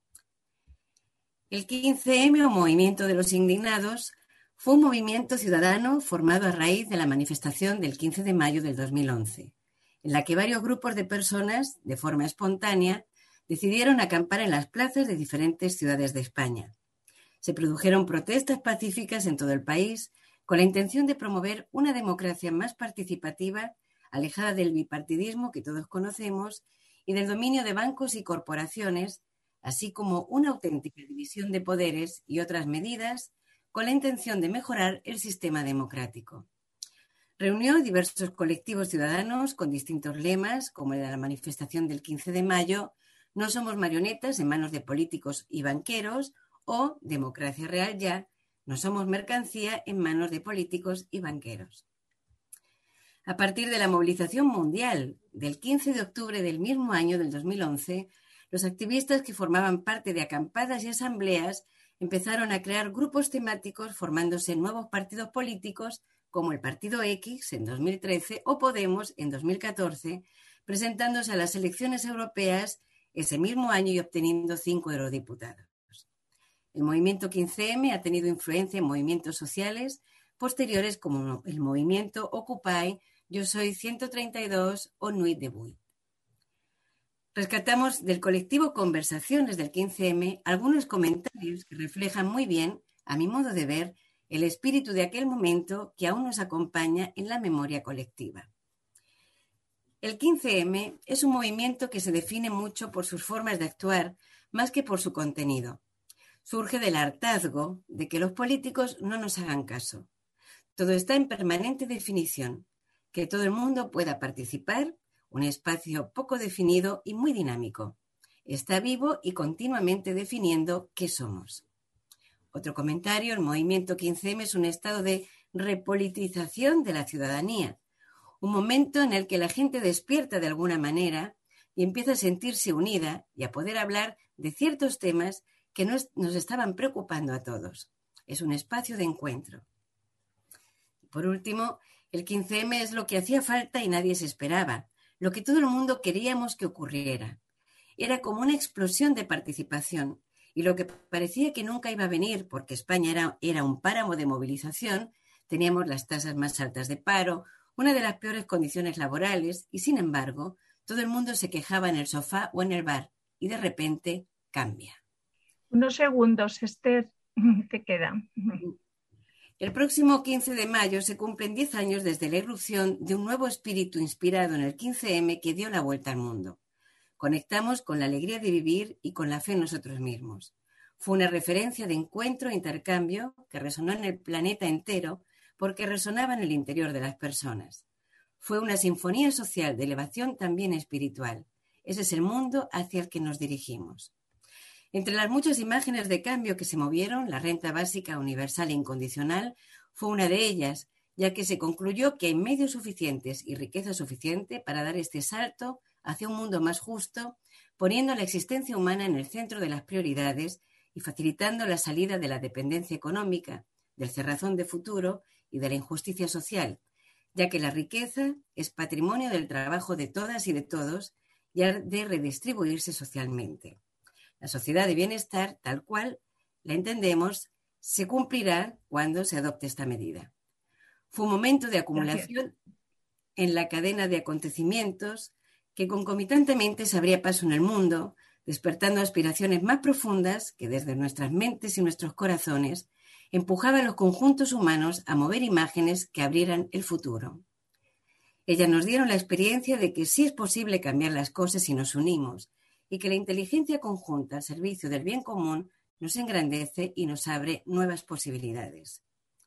El 15M, o Movimiento de los Indignados, fue un movimiento ciudadano formado a raíz de la manifestación del 15 de mayo del 2011, en la que varios grupos de personas, de forma espontánea, decidieron acampar en las plazas de diferentes ciudades de España. Se produjeron protestas pacíficas en todo el país con la intención de promover una democracia más participativa, alejada del bipartidismo que todos conocemos y del dominio de bancos y corporaciones, así como una auténtica división de poderes y otras medidas con la intención de mejorar el sistema democrático. Reunió diversos colectivos ciudadanos con distintos lemas, como el de la manifestación del 15 de mayo, No somos marionetas en manos de políticos y banqueros, o Democracia Real Ya, no somos mercancía en manos de políticos y banqueros. A partir de la movilización mundial del 15 de octubre del mismo año del 2011, los activistas que formaban parte de acampadas y asambleas empezaron a crear grupos temáticos formándose nuevos partidos políticos como el Partido X en 2013 o Podemos en 2014, presentándose a las elecciones europeas ese mismo año y obteniendo 5 eurodiputados. El movimiento 15M ha tenido influencia en movimientos sociales posteriores como el movimiento Occupy, Yo Soy 132 o Nuit Debout. Rescatamos del colectivo Conversaciones del 15M algunos comentarios que reflejan muy bien, a mi modo de ver, el espíritu de aquel momento que aún nos acompaña en la memoria colectiva. El 15M es un movimiento que se define mucho por sus formas de actuar más que por su contenido. Surge del hartazgo de que los políticos no nos hagan caso. Todo está en permanente definición, que todo el mundo pueda participar, un espacio poco definido y muy dinámico. Está vivo y continuamente definiendo qué somos. Otro comentario, el movimiento 15M es un estado de repolitización de la ciudadanía, un momento en el que la gente despierta de alguna manera y empieza a sentirse unida y a poder hablar de ciertos temas que nos estaban preocupando a todos. Es un espacio de encuentro. Por último, el 15M es lo que hacía falta y nadie se esperaba, lo que todo el mundo queríamos que ocurriera. Era como una explosión de participación y lo que parecía que nunca iba a venir porque España era un páramo de movilización, teníamos las tasas más altas de paro, una de las peores condiciones laborales y, sin embargo, todo el mundo se quejaba en el sofá o en el bar y de repente cambia. Unos segundos, Esther, te quedan. El próximo 15 de mayo se cumplen 10 años desde la irrupción de un nuevo espíritu inspirado en el 15M que dio la vuelta al mundo. Conectamos con la alegría de vivir y con la fe en nosotros mismos. Fue una referencia de encuentro e intercambio que resonó en el planeta entero porque resonaba en el interior de las personas. Fue una sinfonía social de elevación también espiritual. Ese es el mundo hacia el que nos dirigimos. Entre las muchas imágenes de cambio que se movieron, la renta básica universal e incondicional fue una de ellas, ya que se concluyó que hay medios suficientes y riqueza suficiente para dar este salto hacia un mundo más justo, poniendo la existencia humana en el centro de las prioridades y facilitando la salida de la dependencia económica, del cerrazón de futuro y de la injusticia social, ya que la riqueza es patrimonio del trabajo de todas y de todos y ha de redistribuirse socialmente. La sociedad de bienestar, tal cual la entendemos, se cumplirá cuando se adopte esta medida. Fue un momento de acumulación en la cadena de acontecimientos que concomitantemente se abría paso en el mundo, despertando aspiraciones más profundas que desde nuestras mentes y nuestros corazones empujaban a los conjuntos humanos a mover imágenes que abrieran el futuro. Ellas nos dieron la experiencia de que sí es posible cambiar las cosas si nos unimos, y que la inteligencia conjunta al servicio del bien común nos engrandece y nos abre nuevas posibilidades.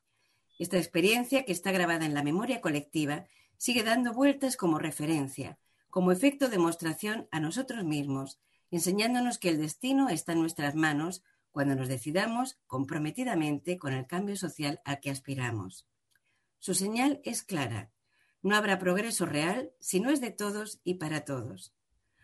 Esta experiencia, que está grabada en la memoria colectiva, sigue dando vueltas como referencia, como efecto de demostración a nosotros mismos, enseñándonos que el destino está en nuestras manos cuando nos decidamos comprometidamente con el cambio social al que aspiramos. Su señal es clara. No habrá progreso real si no es de todos y para todos.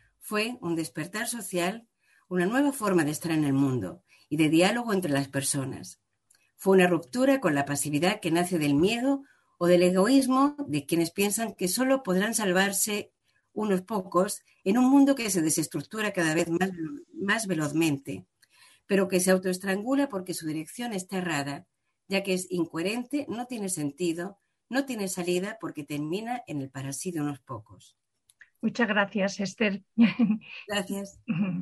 Fue un despertar social, una nueva forma de estar en el mundo y de diálogo entre las personas. Fue una ruptura con la pasividad que nace del miedo o del egoísmo de quienes piensan que solo podrán salvarse unos pocos en un mundo que se desestructura cada vez más velozmente, pero que se autoestrangula porque su dirección está errada, ya que es incoherente, no tiene sentido, no tiene salida porque termina en el para sí de unos pocos. Muchas gracias, Esther. Gracias.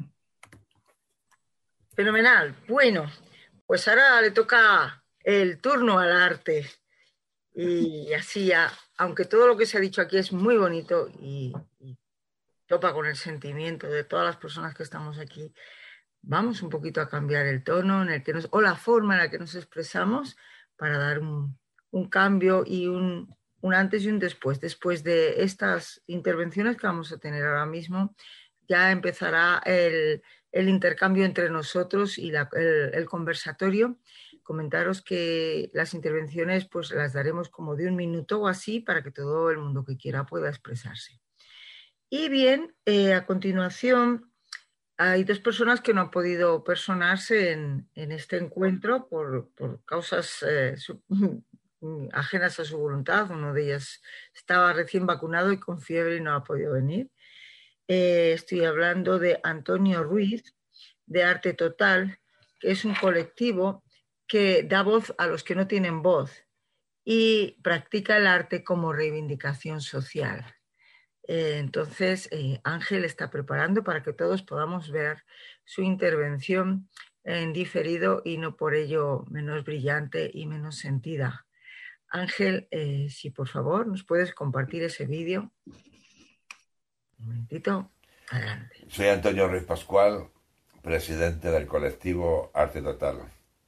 Fenomenal. Bueno, pues ahora le toca el turno al arte. Y así, aunque todo lo que se ha dicho aquí es muy bonito y topa con el sentimiento de todas las personas que estamos aquí, vamos un poquito a cambiar el tono en el que o la forma en la que nos expresamos para dar un cambio y un antes y un después. Después de estas intervenciones que vamos a tener ahora mismo, ya empezará el intercambio entre nosotros y el conversatorio. Comentaros que las intervenciones pues las daremos como de 1 minuto o así para que todo el mundo que quiera pueda expresarse. Y bien, a continuación Hay dos personas que no han podido personarse en este encuentro por causas ajenas a su voluntad. Uno de ellas estaba recién vacunado y con fiebre y no ha podido venir. Estoy hablando de Antonio Ruiz, de Arte Total, que es un colectivo que da voz a los que no tienen voz y practica el arte como reivindicación social. Entonces, Ángel está preparando para que todos podamos ver su intervención en diferido y no por ello menos brillante y menos sentida. Ángel, si por favor nos puedes compartir ese vídeo. Un momentito, adelante. Soy Antonio Ruiz Pascual, presidente del colectivo Arte Total.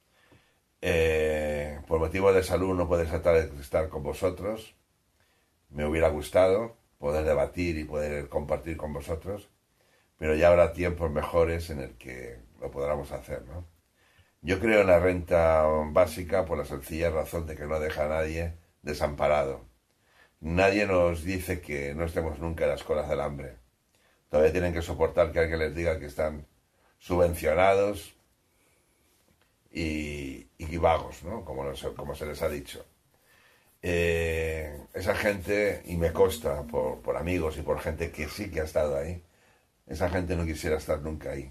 Por motivos de salud no puedo estar con vosotros. Me hubiera gustado poder debatir y poder compartir con vosotros, pero ya habrá tiempos mejores en el que lo podamos hacer, ¿no? Yo creo en la renta básica por la sencilla razón de que no deja a nadie desamparado. Nadie nos dice que no estemos nunca en las colas del hambre. Todavía tienen que soportar que alguien les diga que están subvencionados y vagos, ¿no? Como se les ha dicho. Esa gente, y me consta por amigos y por gente que sí que ha estado ahí, esa gente no quisiera estar nunca ahí.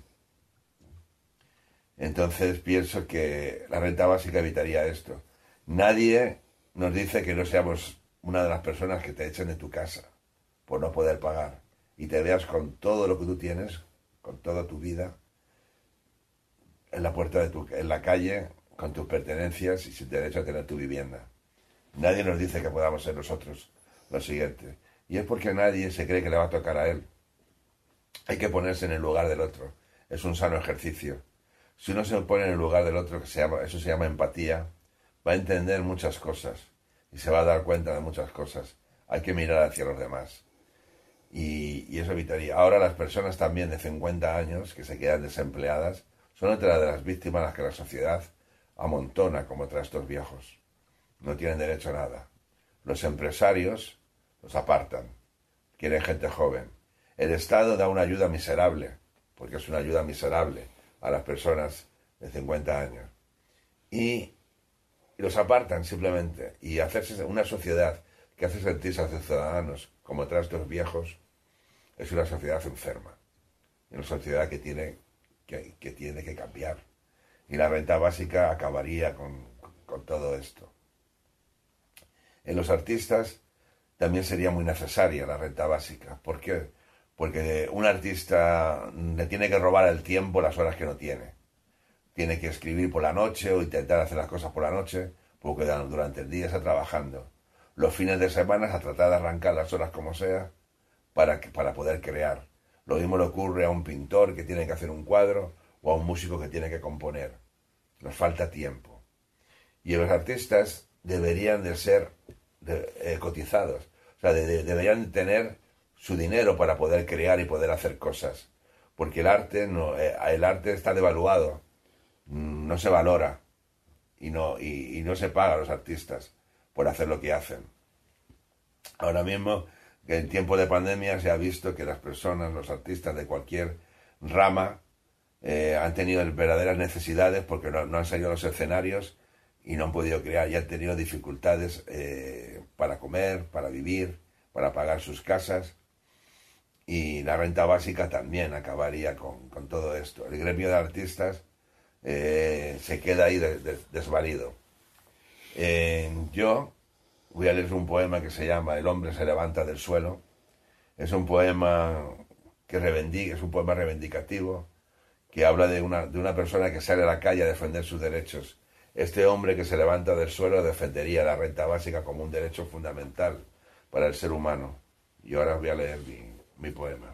Entonces pienso que la renta básica evitaría esto. Nadie nos dice que no seamos una de las personas que te echen de tu casa por no poder pagar y te veas con todo lo que tú tienes, con toda tu vida, en la puerta en la calle, con tus pertenencias y sin derecho a tener tu vivienda. Nadie nos dice que podamos ser nosotros lo siguiente. Y es porque nadie se cree que le va a tocar a él. Hay que ponerse en el lugar del otro. Es un sano ejercicio. Si uno se pone en el lugar del otro, eso se llama empatía, va a entender muchas cosas y se va a dar cuenta de muchas cosas. Hay que mirar hacia los demás. Y eso evitaría. Ahora las personas también de 50 años que se quedan desempleadas son otra de las víctimas a las que la sociedad amontona como trastos viejos. No tienen derecho a nada. Los empresarios los apartan. Quieren gente joven. El Estado da una ayuda miserable, porque es una ayuda miserable a las personas de 50 años. Y los apartan simplemente. Y hacerse una sociedad que hace sentirse a sus ciudadanos como trastos viejos es una sociedad enferma. Una sociedad que tiene que cambiar. Y la renta básica acabaría con todo esto. En los artistas también sería muy necesaria la renta básica. ¿Por qué? Porque un artista le tiene que robar el tiempo las horas que no tiene. Tiene que escribir por la noche o intentar hacer las cosas por la noche, porque durante el día está trabajando. Los fines de semana a tratar de arrancar las horas como sea para poder crear. Lo mismo le ocurre a un pintor que tiene que hacer un cuadro o a un músico que tiene que componer. Nos falta tiempo. Y los artistas deberían de ser cotizados. O sea, deberían tener su dinero para poder crear y poder hacer cosas. Porque el arte está devaluado. No se valora. Y no se paga a los artistas por hacer lo que hacen. Ahora mismo, en tiempo de pandemia, se ha visto que las personas, los artistas de cualquier rama, han tenido verdaderas necesidades porque no han salido a los escenarios y no han podido crear y han tenido dificultades para comer, para vivir, para pagar sus casas. Y la renta básica también acabaría con todo esto. El gremio de artistas se queda ahí desvalido. Yo voy a leer un poema que se llama El hombre se levanta del suelo. Es un poema es un poema reivindicativo que habla de una persona que sale a la calle a defender sus derechos. Este hombre que se levanta del suelo defendería la renta básica como un derecho fundamental para el ser humano. Y ahora os voy a leer mi poema.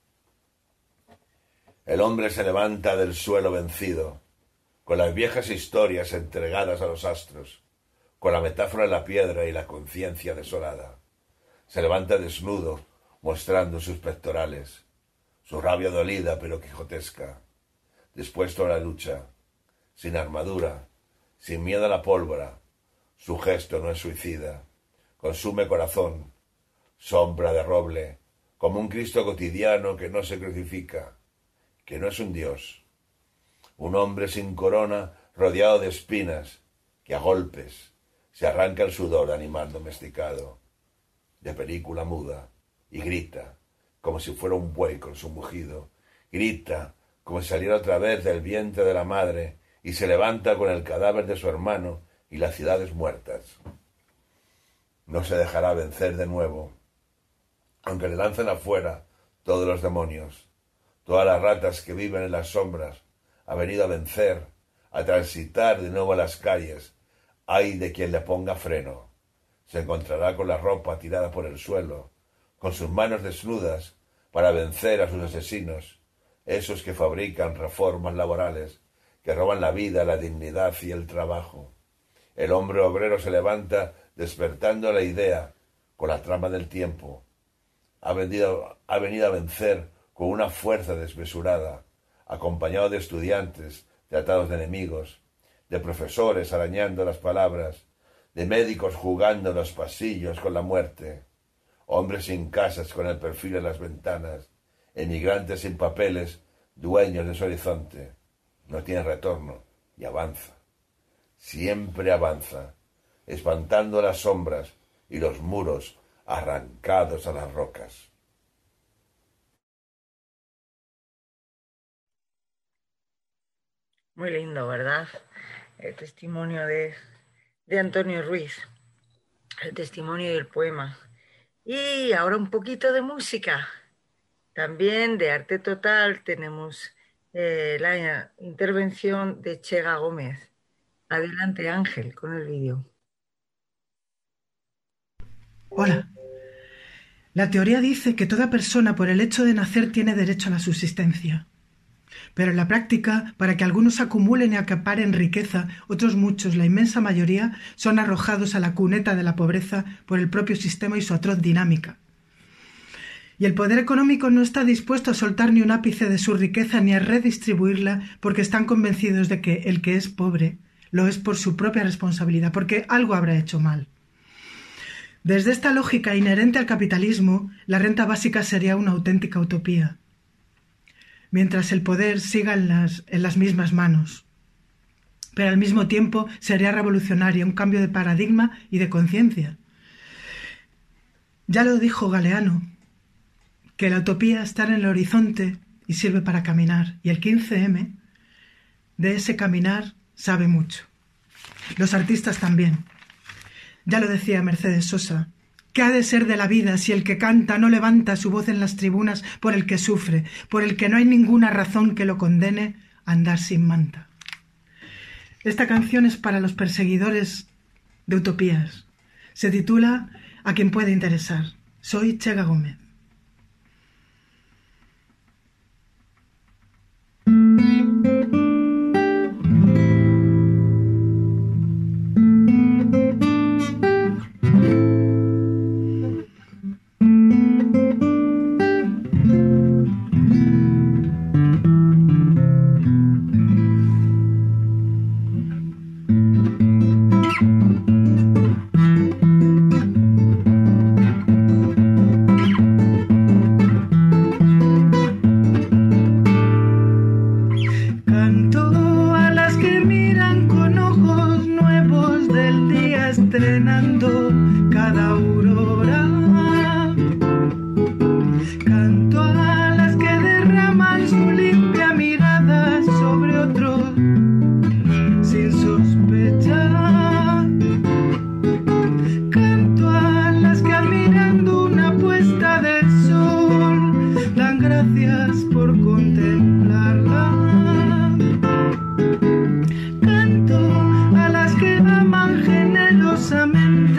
El hombre se levanta del suelo vencido, con las viejas historias entregadas a los astros, con la metáfora en la piedra y la conciencia desolada. Se levanta desnudo, mostrando sus pectorales, su rabia dolida pero quijotesca, dispuesto a la lucha, sin armadura, sin miedo a la pólvora. Su gesto no es suicida, consume corazón, sombra de roble, como un Cristo cotidiano que no se crucifica, que no es un dios. Un hombre sin corona, rodeado de espinas, que a golpes se arranca el sudor de animal domesticado, de película muda, y grita, como si fuera un buey con su mugido, grita como si saliera otra vez del vientre de la madre, y se levanta con el cadáver de su hermano y las ciudades muertas. No se dejará vencer de nuevo, aunque le lancen afuera todos los demonios, todas las ratas que viven en las sombras. Ha venido a vencer, a transitar de nuevo a las calles. Ay de quien le ponga freno. Se encontrará con la ropa tirada por el suelo, con sus manos desnudas, para vencer a sus asesinos, esos que fabrican reformas laborales, que roban la vida, la dignidad y el trabajo. El hombre obrero se levanta despertando la idea con la trama del tiempo. Ha venido a vencer con una fuerza desmesurada, acompañado de estudiantes tratados de enemigos, de profesores arañando las palabras, de médicos jugando en los pasillos con la muerte, hombres sin casas con el perfil en las ventanas, emigrantes sin papeles, dueños de su horizonte. No tiene retorno y avanza. Siempre avanza, espantando las sombras y los muros arrancados a las rocas. Muy lindo, ¿verdad? El testimonio de Antonio Ruiz, el testimonio del poema. Y ahora un poquito de música. También de Arte Total tenemos la intervención de Chega Gómez. Adelante, Ángel, con el vídeo. Hola. La teoría dice que toda persona por el hecho de nacer tiene derecho a la subsistencia. Pero en la práctica, para que algunos acumulen y acaparen riqueza, otros muchos, la inmensa mayoría, son arrojados a la cuneta de la pobreza por el propio sistema y su atroz dinámica. Y el poder económico no está dispuesto a soltar ni un ápice de su riqueza ni a redistribuirla porque están convencidos de que el que es pobre lo es por su propia responsabilidad, porque algo habrá hecho mal. Desde esta lógica inherente al capitalismo, la renta básica sería una auténtica utopía, mientras el poder siga en las mismas manos. Pero al mismo tiempo sería revolucionaria, un cambio de paradigma y de conciencia. Ya lo dijo Galeano, que la utopía está en el horizonte y sirve para caminar, y el 15M de ese caminar sabe mucho. Los artistas también. Ya lo decía Mercedes Sosa. ¿Qué ha de ser de la vida si el que canta no levanta su voz en las tribunas por el que sufre, por el que no hay ninguna razón que lo condene a andar sin manta? Esta canción es para los perseguidores de utopías. Se titula A quien puede interesar. Soy Chega Gómez. Canto a las que aman generosamente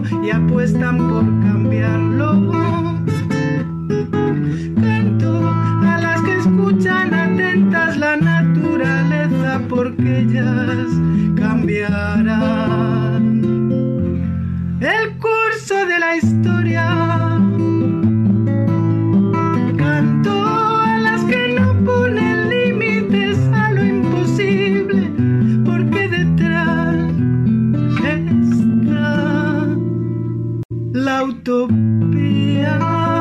y apuestan por cambiarlo. Canto a las que escuchan atentas la naturaleza, porque ellas cambiarán el curso de la historia. Canto a las que no ponen límites a lo imposible, porque detrás está la utopía.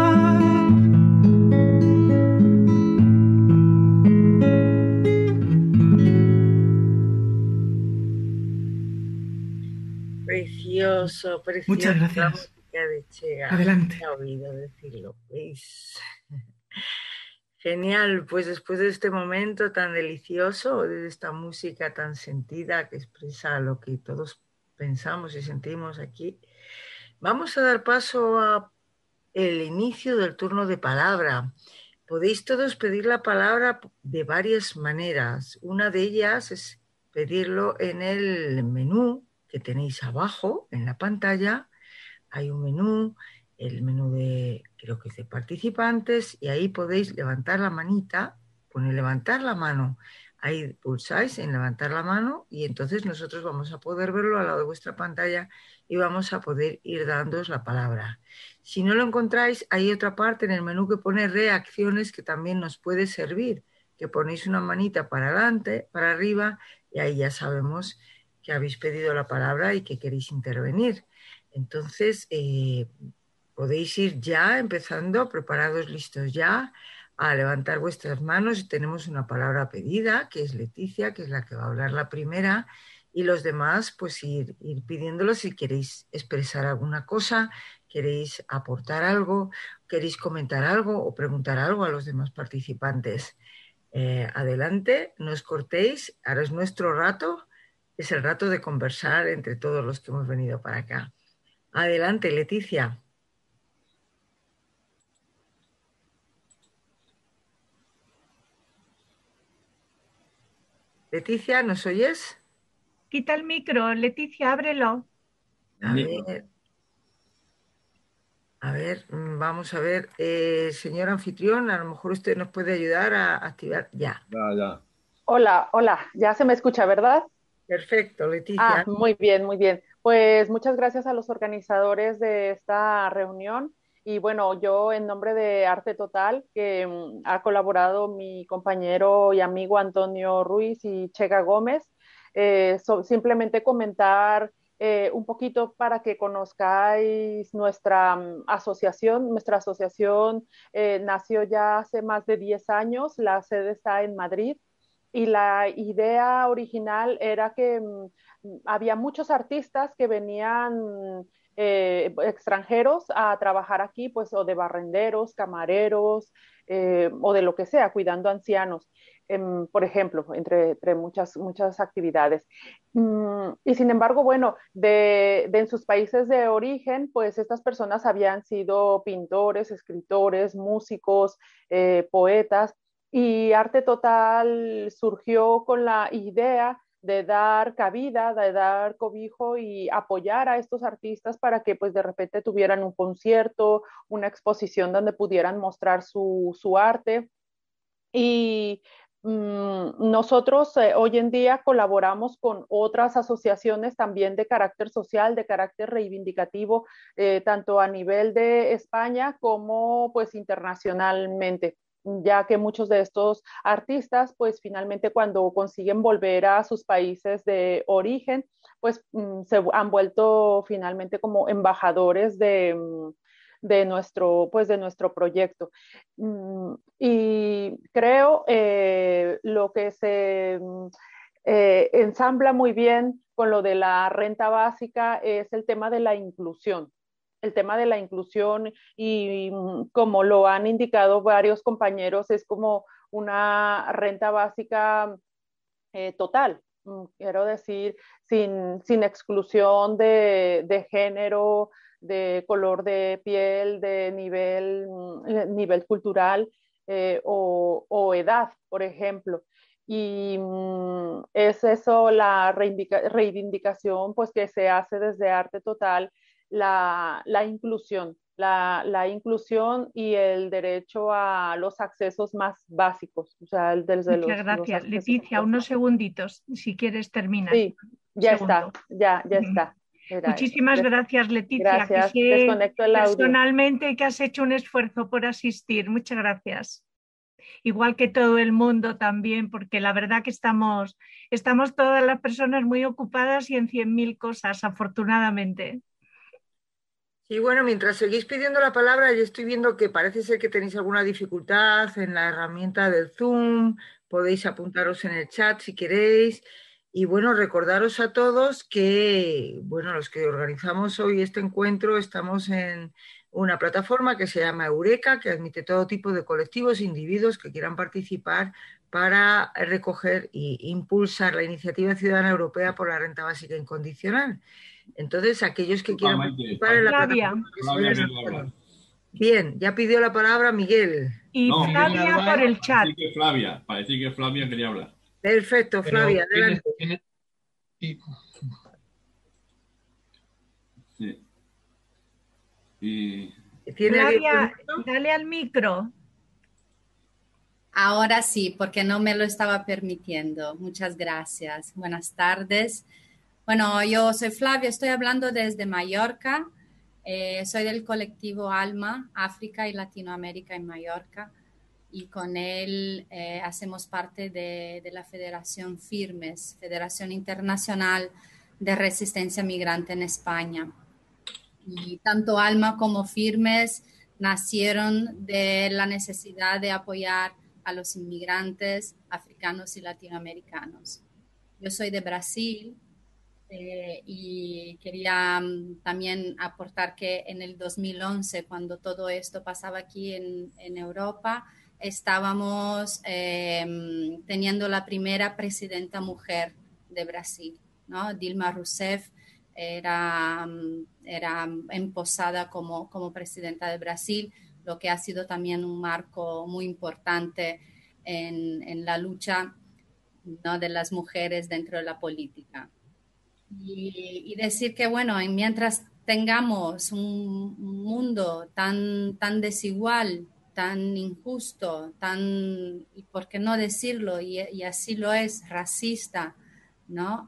Precioso, precioso. Muchas gracias. La música de Chega. Adelante. Me ha oído decirlo, ¿veis? Genial, pues después de este momento tan delicioso, de esta música tan sentida que expresa lo que todos pensamos y sentimos aquí, vamos a dar paso a el inicio del turno de palabra. Podéis todos pedir la palabra de varias maneras. Una de ellas es pedirlo en el menú que tenéis abajo en la pantalla. Hay un menú, el menú de, creo que es de participantes, y ahí podéis levantar la manita, pone levantar la mano. Ahí pulsáis en levantar la mano y entonces nosotros vamos a poder verlo al lado de vuestra pantalla y vamos a poder ir dándoos la palabra. Si no lo encontráis, hay otra parte en el menú que pone reacciones que también nos puede servir, que ponéis una manita para adelante, para arriba, y ahí ya sabemos que habéis pedido la palabra y que queréis intervenir. Entonces, podéis ir ya empezando, preparados, listos ya, a levantar vuestras manos. Y tenemos una palabra pedida, que es Leticia, que es la que va a hablar la primera, y los demás, pues ir pidiéndolo si queréis expresar alguna cosa, queréis aportar algo, queréis comentar algo o preguntar algo a los demás participantes. Adelante, no os cortéis, ahora es nuestro rato, es el rato de conversar entre todos los que hemos venido para acá. Adelante, Leticia. Leticia, ¿nos oyes? Quita el micro, Leticia, ábrelo. A ver, vamos a ver. Señor anfitrión, a lo mejor usted nos puede ayudar a activar ya. Ya. Hola, ya se me escucha, ¿verdad? Perfecto, Leticia. Muy bien, muy bien. Pues muchas gracias a los organizadores de esta reunión. Y bueno, yo en nombre de Arte Total, que ha colaborado mi compañero y amigo Antonio Ruiz y Chega Gómez, simplemente comentar un poquito para que conozcáis nuestra asociación. Nuestra asociación nació ya hace más de 10 años, la sede está en Madrid. Y la idea original era que había muchos artistas que venían extranjeros a trabajar aquí, pues o de barrenderos, camareros o de lo que sea, cuidando ancianos, por ejemplo, entre muchas actividades. Y sin embargo, bueno, en sus países de origen, pues estas personas habían sido pintores, escritores, músicos, poetas. Y Arte Total surgió con la idea de dar cabida, de dar cobijo y apoyar a estos artistas para que pues de repente tuvieran un concierto, una exposición donde pudieran mostrar su arte. Y nosotros hoy en día colaboramos con otras asociaciones también de carácter social, de carácter reivindicativo, tanto a nivel de España como pues internacionalmente, ya que muchos de estos artistas, pues finalmente cuando consiguen volver a sus países de origen, pues se han vuelto finalmente como embajadores de nuestro proyecto. Y creo lo que se ensambla muy bien con lo de la renta básica es el tema de la inclusión. El tema de la inclusión y como lo han indicado varios compañeros, es como una renta básica total, quiero decir, sin exclusión de género, de color de piel, de nivel cultural o edad, por ejemplo. Y es eso la reivindicación pues, que se hace desde Arte Total la inclusión. La inclusión y el derecho a los accesos más básicos. O sea, desde Muchas gracias. Leticia, unos segunditos, si quieres terminar. Sí, ya está, ya está. Muchísimas gracias, Leticia. Gracias. Que Desconecto el audio. Personalmente que has hecho un esfuerzo por asistir. Muchas gracias. Igual que todo el mundo también, porque la verdad que estamos todas las personas muy ocupadas y en 100.000 cosas, afortunadamente. Y bueno, mientras seguís pidiendo la palabra, yo estoy viendo que parece ser que tenéis alguna dificultad en la herramienta del Zoom, podéis apuntaros en el chat si queréis. Y bueno, recordaros a todos que, bueno, los que organizamos hoy este encuentro estamos en una plataforma que se llama Eureka, que admite todo tipo de colectivos e individuos que quieran participar para recoger e impulsar la iniciativa ciudadana europea por la renta básica incondicional. Entonces, aquellos que quieran participar en la plataforma... Bien, ya pidió la palabra Miguel. Y no, Flavia por el chat. Para decir que Flavia quería hablar. Perfecto, Flavia, adelante. Sí. Y... Flavia, dale al micro. Ahora sí, porque no me lo estaba permitiendo. Muchas gracias. Buenas tardes. Bueno, yo soy Flavia, estoy hablando desde Mallorca. Soy del colectivo ALMA, África y Latinoamérica en Mallorca. Y con él hacemos parte de la Federación Firmes, Federación Internacional de Resistencia Migrante en España. Y tanto ALMA como Firmes nacieron de la necesidad de apoyar a los inmigrantes africanos y latinoamericanos. Yo soy de Brasil y quería también aportar que en el 2011, cuando todo esto pasaba aquí en Europa, estábamos teniendo la primera presidenta mujer de Brasil, ¿no? Dilma Rousseff era emposada como presidenta de Brasil, lo que ha sido también un marco muy importante en la lucha, ¿no?, de las mujeres dentro de la política. Y decir que, bueno, mientras tengamos un mundo tan desigual, tan injusto, y por qué no decirlo, y así lo es, racista, ¿no?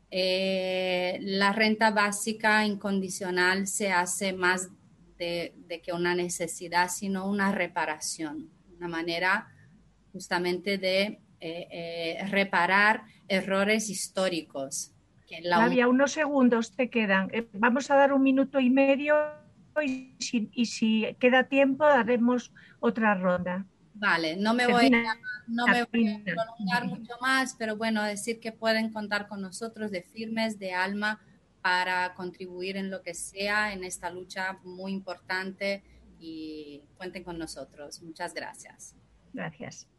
La renta básica incondicional se hace más de que una necesidad, sino una reparación, una manera justamente de reparar errores históricos. Flavia, unos segundos te quedan. Vamos a dar 1 minuto y medio y si queda tiempo daremos otra ronda. Vale, no me voy a prolongar mucho más, pero bueno, decir que pueden contar con nosotros de Firmes, de ALMA, para contribuir en lo que sea en esta lucha muy importante y cuenten con nosotros. Muchas gracias. Gracias.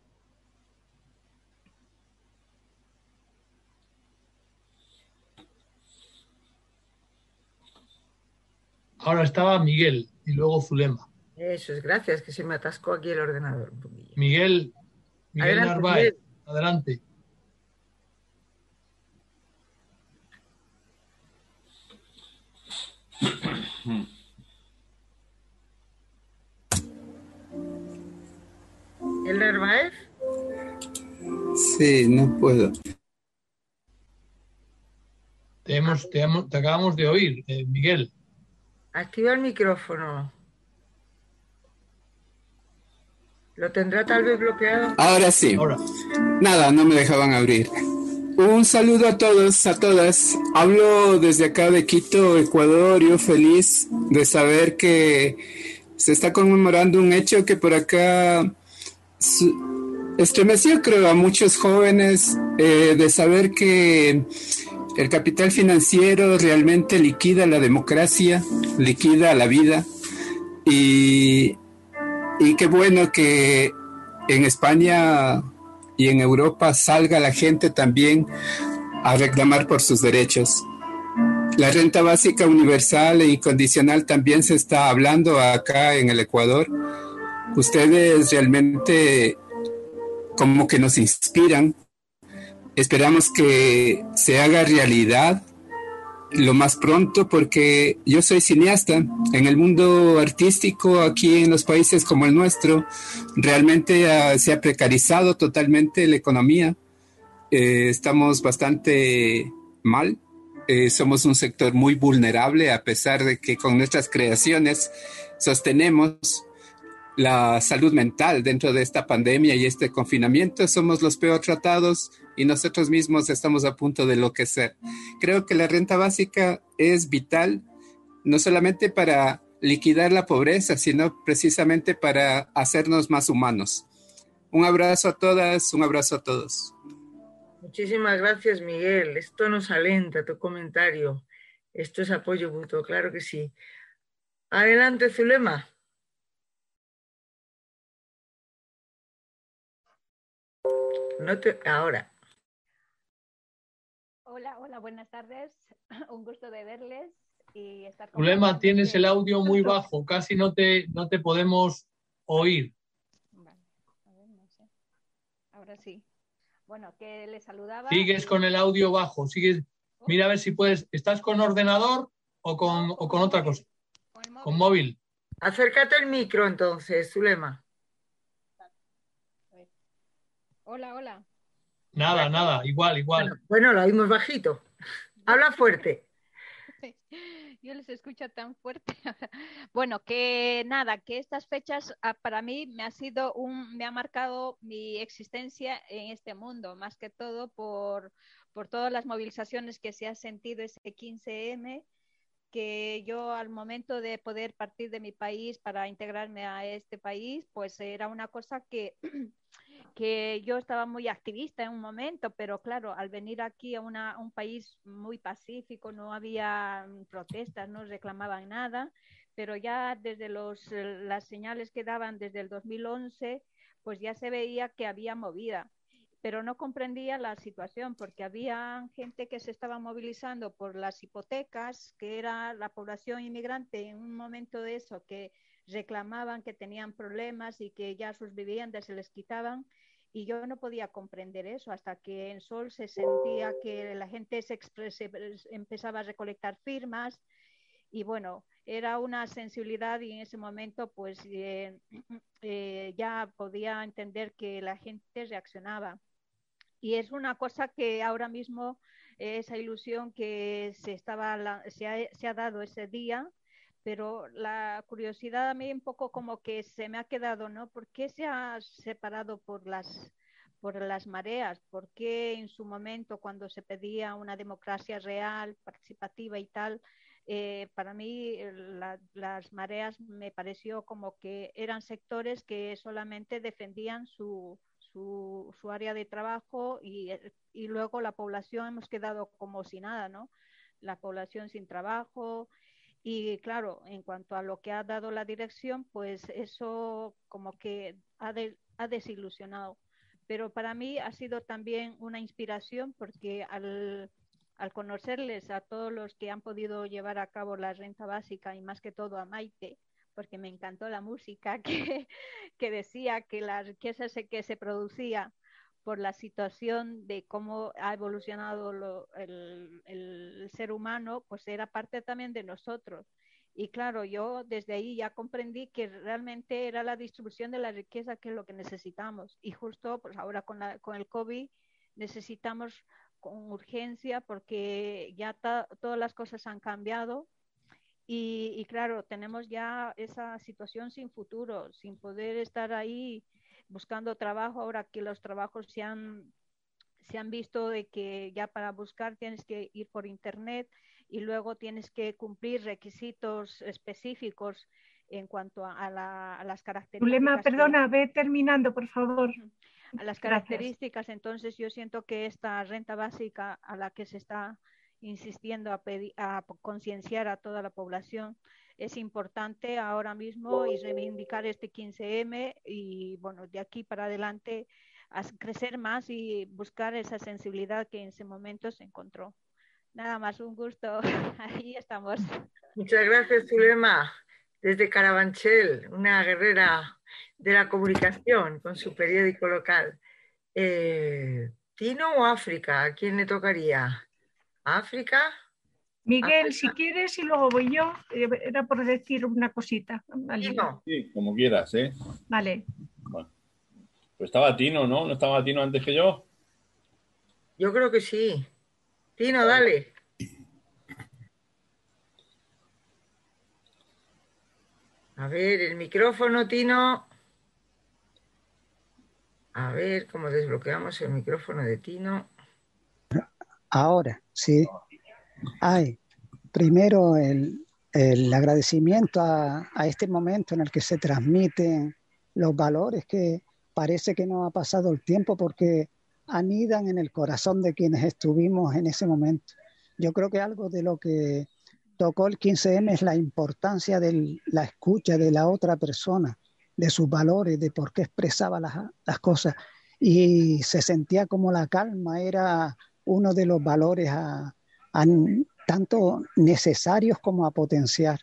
Ahora estaba Miguel y luego Zulema. Eso es, gracias, que se me atascó aquí el ordenador un poquillo. Miguel Narváez, adelante. ¿El Narváez? Sí, no puedo. Te acabamos de oír, Miguel. Activa el micrófono. ¿Lo tendrá tal vez bloqueado? Ahora sí. Nada, no me dejaban abrir. Un saludo a todos, a todas. Hablo desde acá de Quito, Ecuador. Yo feliz de saber que se está conmemorando un hecho que por acá estremeció, creo, a muchos jóvenes, de saber que el capital financiero realmente liquida la democracia, liquida la vida. Y qué bueno que en España y en Europa salga la gente también a reclamar por sus derechos. La renta básica universal e incondicional también se está hablando acá en el Ecuador. Ustedes realmente como que nos inspiran. Esperamos que se haga realidad lo más pronto, porque yo soy cineasta. En el mundo artístico, aquí en los países como el nuestro, realmente se ha precarizado totalmente la economía. Estamos bastante mal. Somos un sector muy vulnerable, a pesar de que con nuestras creaciones sostenemos la salud mental dentro de esta pandemia y este confinamiento. Somos los peor tratados y nosotros mismos estamos a punto de enloquecer. Creo que la renta básica es vital, no solamente para liquidar la pobreza, sino precisamente para hacernos más humanos. Un abrazo a todas, un abrazo a todos. Muchísimas gracias, Miguel. Esto nos alenta, tu comentario. Esto es apoyo mutuo, claro que sí. Adelante, Zulema. Ahora. Hola, buenas tardes. Un gusto de verles y estar con Zulema, tienes el audio muy bajo, casi no te podemos oír. Vale, a ver, no sé. Ahora sí. Bueno, que les saludaba. Sigues con el audio bajo, sigues. Mira a ver si puedes. ¿Estás con ordenador o con otra cosa? Con móvil. Acércate el micro entonces, Zulema. Hola. Nada, igual. Bueno, lo oímos bajito. Habla fuerte. Yo les escucho tan fuerte. Bueno, que nada, que estas fechas para mí me ha marcado mi existencia en este mundo, más que todo por todas las movilizaciones que se ha sentido ese 15M, que yo al momento de poder partir de mi país para integrarme a este país, pues era una cosa que yo estaba muy activista en un momento, pero claro, al venir aquí a un país muy pacífico, no había protestas, no reclamaban nada, pero ya desde las señales que daban desde el 2011, pues ya se veía que había movida, pero no comprendía la situación porque había gente que se estaba movilizando por las hipotecas, que era la población inmigrante en un momento de eso, que reclamaban que tenían problemas y que ya sus viviendas se les quitaban. Y yo no podía comprender eso hasta que en Sol se sentía que la gente empezaba a recolectar firmas y bueno, era una sensibilidad y en ese momento pues ya podía entender que la gente reaccionaba. Y es una cosa que ahora mismo, esa ilusión que se ha dado ese día, pero la curiosidad a mí un poco como que se me ha quedado, ¿no? ¿Por qué se ha separado por las mareas? ¿Por qué en su momento, cuando se pedía una democracia real, participativa y tal, para mí las mareas me pareció como que eran sectores que solamente defendían su área de trabajo y luego la población hemos quedado como si nada, ¿no? La población sin trabajo. Y claro, en cuanto a lo que ha dado la dirección, pues eso como que ha desilusionado. Pero para mí ha sido también una inspiración porque al conocerles a todos los que han podido llevar a cabo la renta básica y más que todo a Maite, porque me encantó la música que decía que la riqueza que se producía por la situación de cómo ha evolucionado el ser humano, pues era parte también de nosotros. Y claro, yo desde ahí ya comprendí que realmente era la distribución de la riqueza que es lo que necesitamos. Y justo pues ahora con el COVID necesitamos con urgencia porque ya todas las cosas han cambiado. Y claro, tenemos ya esa situación sin futuro, sin poder estar ahí buscando trabajo, ahora que los trabajos se han visto de que ya para buscar tienes que ir por internet y luego tienes que cumplir requisitos específicos en cuanto a las características. Zulema, perdona, ve terminando, por favor. A las características, gracias. Entonces yo siento que esta renta básica a la que se está insistiendo a concienciar a toda la población es importante ahora mismo y reivindicar este 15M y bueno, de aquí para adelante a crecer más y buscar esa sensibilidad que en ese momento se encontró. Nada más, un gusto. Ahí estamos. Muchas gracias, Zulema, desde Carabanchel, una guerrera de la comunicación con su periódico local. ¿Tino o África? ¿A quién le tocaría? ¿África? Miguel, si quieres, y luego voy yo. Era por decir una cosita. Sí, como quieras, ¿eh? Vale. Bueno. Pues estaba Tino, ¿no? ¿No estaba Tino antes que yo? Yo creo que sí. Tino, dale. A ver, el micrófono, Tino. A ver cómo desbloqueamos el micrófono de Tino. Ahora, sí. Primero el agradecimiento a este momento en el que se transmiten los valores, que parece que no ha pasado el tiempo porque anidan en el corazón de quienes estuvimos en ese momento. Yo creo que algo de lo que tocó el 15M es la importancia de la escucha de la otra persona, de sus valores, de por qué expresaba las cosas, y se sentía como la calma era uno de los valores tanto necesarios como a potenciar.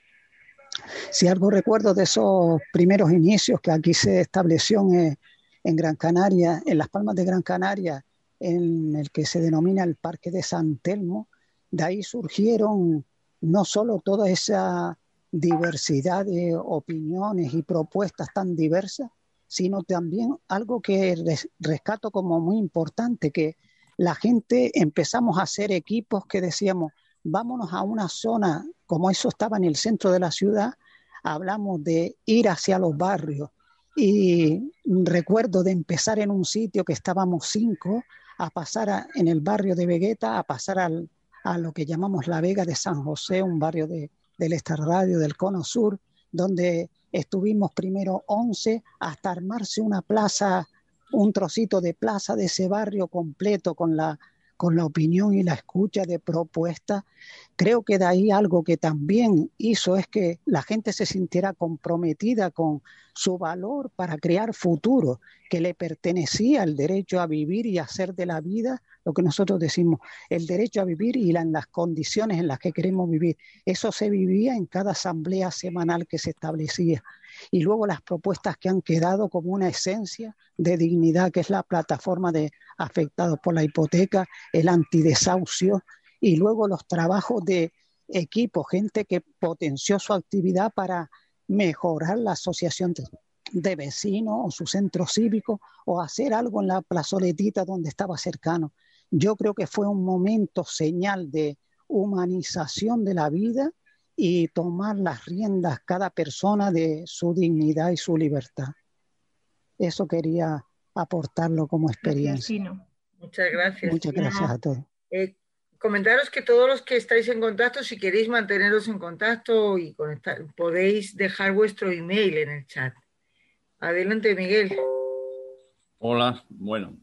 Si algo recuerdo de esos primeros inicios que aquí se estableció en Gran Canaria, en Las Palmas de Gran Canaria, en el que se denomina el Parque de San Telmo, de ahí surgieron no solo toda esa diversidad de opiniones y propuestas tan diversas, sino también algo que rescato como muy importante, que la gente empezamos a hacer equipos que decíamos, vámonos a una zona, como eso estaba en el centro de la ciudad, hablamos de ir hacia los barrios. Y recuerdo de empezar en un sitio que estábamos 5, a pasar en el barrio de Vegueta, a pasar a lo que llamamos la Vega de San José, un barrio del Extrarradio del Cono Sur, donde estuvimos primero 11 hasta armarse una plaza, un trocito de plaza de ese barrio completo con la opinión y la escucha de propuestas. Creo que de ahí algo que también hizo es que la gente se sintiera comprometida con su valor para crear futuro, que le pertenecía el derecho a vivir y hacer de la vida lo que nosotros decimos, el derecho a vivir y en las condiciones en las que queremos vivir. Eso se vivía en cada asamblea semanal que se establecía. Y luego las propuestas que han quedado como una esencia de dignidad, que es la plataforma de afectados por la hipoteca, el antidesahucio, y luego los trabajos de equipo, gente que potenció su actividad para mejorar la asociación de vecinos o su centro cívico o hacer algo en la plazoletita donde estaba cercano. Yo creo que fue un momento señal de humanización de la vida y tomar las riendas cada persona de su dignidad y su libertad. Eso quería aportarlo como experiencia. Gracias, muchas gracias. Muchas gracias a todos. Comentaros que todos los que estáis en contacto, si queréis manteneros en contacto y conectar, podéis dejar vuestro email en el chat. Adelante, Miguel. Hola, bueno,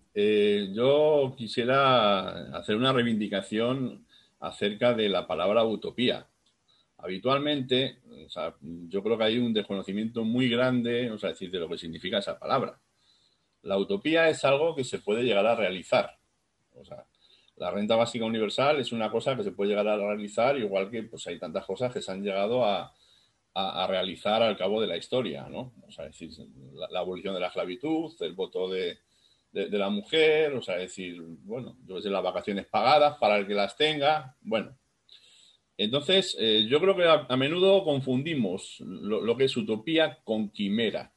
yo quisiera hacer una reivindicación acerca de la palabra utopía. Habitualmente, o sea, yo creo que hay un desconocimiento muy grande, o sea, decir, de lo que significa esa palabra. La utopía es algo que se puede llegar a realizar. O sea, la renta básica universal es una cosa que se puede llegar a realizar, igual que pues hay tantas cosas que se han llegado a realizar al cabo de la historia, ¿no? O sea, es decir, la abolición de la esclavitud, el voto de la mujer, o sea, es decir, bueno, yo sé, las vacaciones pagadas para el que las tenga, bueno. Entonces, yo creo que a menudo confundimos lo que es utopía con quimera.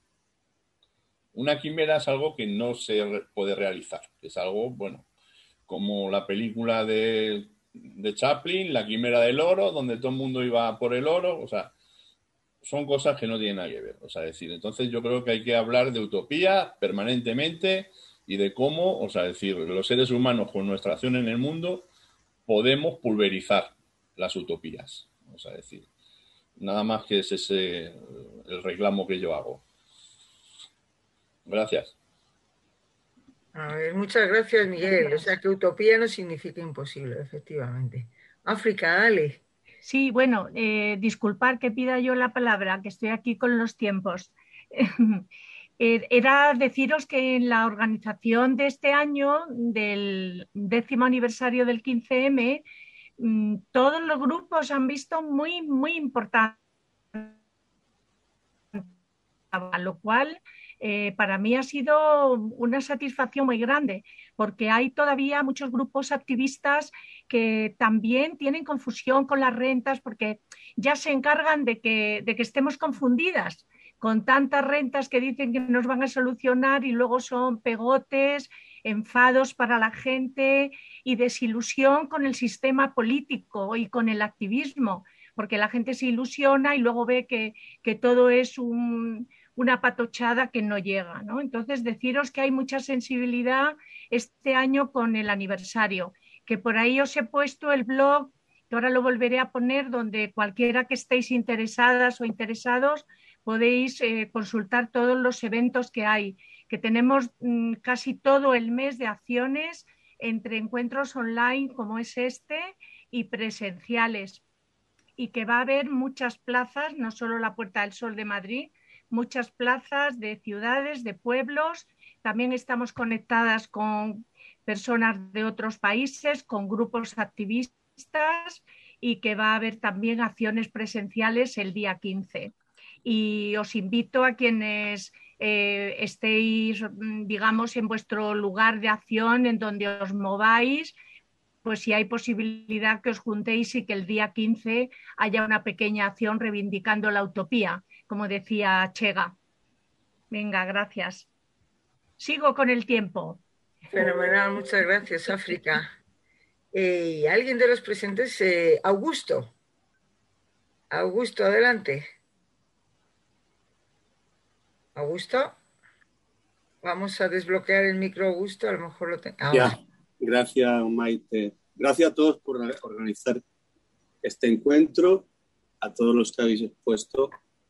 Una quimera es algo que no se puede realizar, es algo, bueno, como la película de Chaplin, La quimera del oro, donde todo el mundo iba por el oro, o sea, son cosas que no tienen nada que ver, o sea, decir, entonces yo creo que hay que hablar de utopía permanentemente y de cómo, o sea, decir, los seres humanos con nuestra acción en el mundo podemos pulverizar las utopías, o sea, decir, nada más que es ese el reclamo que yo hago. Gracias. A ver, muchas gracias, Miguel. O sea, que utopía no significa imposible, efectivamente. África, dale. Sí, bueno, disculpar que pida yo la palabra, que estoy aquí con los tiempos. Era deciros que en la organización de este año, del 10º aniversario del 15M, todos los grupos han visto muy, muy importante lo cual para mí ha sido una satisfacción muy grande, porque hay todavía muchos grupos activistas que también tienen confusión con las rentas, porque ya se encargan de que estemos confundidas con tantas rentas que dicen que nos van a solucionar y luego son pegotes, enfados para la gente y desilusión con el sistema político y con el activismo, porque la gente se ilusiona y luego ve que todo es una patochada que no llega, ¿no? Entonces, deciros que hay mucha sensibilidad este año con el aniversario, que por ahí os he puesto el blog, que ahora lo volveré a poner, donde cualquiera que estéis interesadas o interesados podéis consultar todos los eventos que hay, que tenemos casi todo el mes de acciones entre encuentros online como es este y presenciales, y que va a haber muchas plazas, no solo la Puerta del Sol de Madrid, muchas plazas de ciudades, de pueblos. También estamos conectadas con personas de otros países, con grupos activistas, y que va a haber también acciones presenciales el día 15. Y os invito a quienes estéis, digamos, en vuestro lugar de acción, en donde os mováis, pues si hay posibilidad que os juntéis y que el día 15 haya una pequeña acción reivindicando la utopía, como decía Chega. Venga, gracias. Sigo con el tiempo. Fenomenal, muchas gracias, África. ¿Alguien de los presentes? Augusto. Augusto, adelante. Augusto. Vamos a desbloquear el micro, Augusto. A lo mejor lo tengo. Ya, gracias, Maite. Gracias a todos por organizar este encuentro, a todos los que habéis expuesto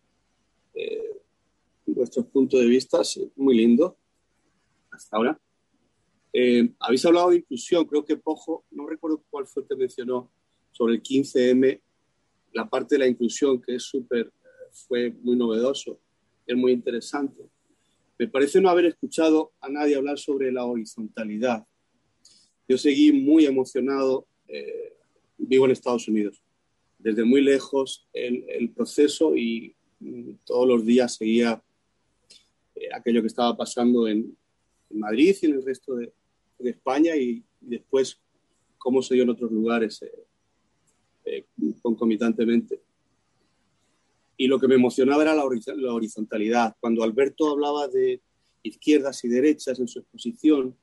vuestros puntos de vista, sí, muy lindo hasta ahora. Habéis hablado de inclusión, creo que Pojo, no recuerdo cuál fue el que mencionó sobre el 15M, la parte de la inclusión, que es fue muy novedoso, es muy interesante. Me parece no haber escuchado a nadie hablar sobre la horizontalidad. Yo seguí muy emocionado, vivo en Estados Unidos, desde muy lejos el proceso, y todos los días seguía aquello que estaba pasando en Madrid y en el resto de España, y después cómo se dio en otros lugares concomitantemente. Y lo que me emocionaba era la horizontalidad. Cuando Alberto hablaba de izquierdas y derechas en su exposición,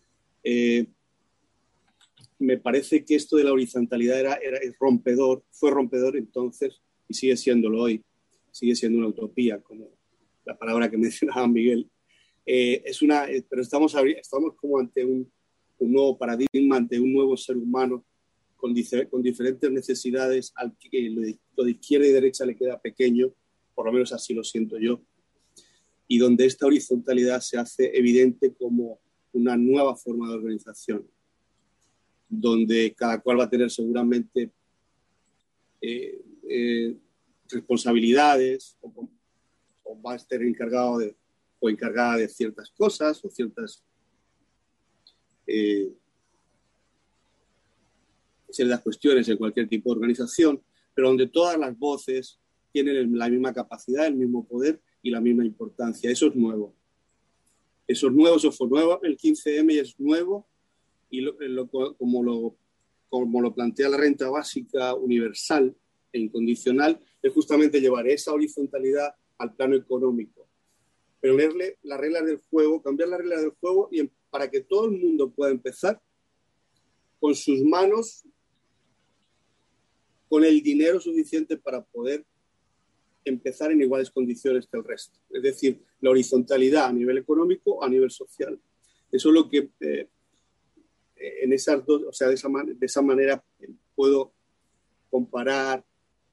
me parece que esto de la horizontalidad era rompedor, fue rompedor entonces y sigue siéndolo hoy. Sigue siendo una utopía, como la palabra que mencionaba Miguel. Pero estamos como ante un nuevo paradigma, ante un nuevo ser humano con diferentes necesidades, al que lo de izquierda y derecha le queda pequeño, por lo menos así lo siento yo, y donde esta horizontalidad se hace evidente como una nueva forma de organización, donde cada cual va a tener seguramente responsabilidades, o va a estar encargado o encargada de ciertas cosas o ciertas cuestiones en cualquier tipo de organización, pero donde todas las voces tienen la misma capacidad, el mismo poder y la misma importancia. Eso es nuevo. Eso es nuevo, eso fue nuevo. El 15M es nuevo, y como lo plantea la renta básica universal e incondicional, es justamente llevar esa horizontalidad al plano económico. Pero leerle las reglas del juego, cambiar las reglas del juego, para que todo el mundo pueda empezar con sus manos, con el dinero suficiente para poder empezar en iguales condiciones que el resto. Es decir, la horizontalidad a nivel económico, a nivel social. Eso es lo que en esas dos, o sea, de esa manera puedo comparar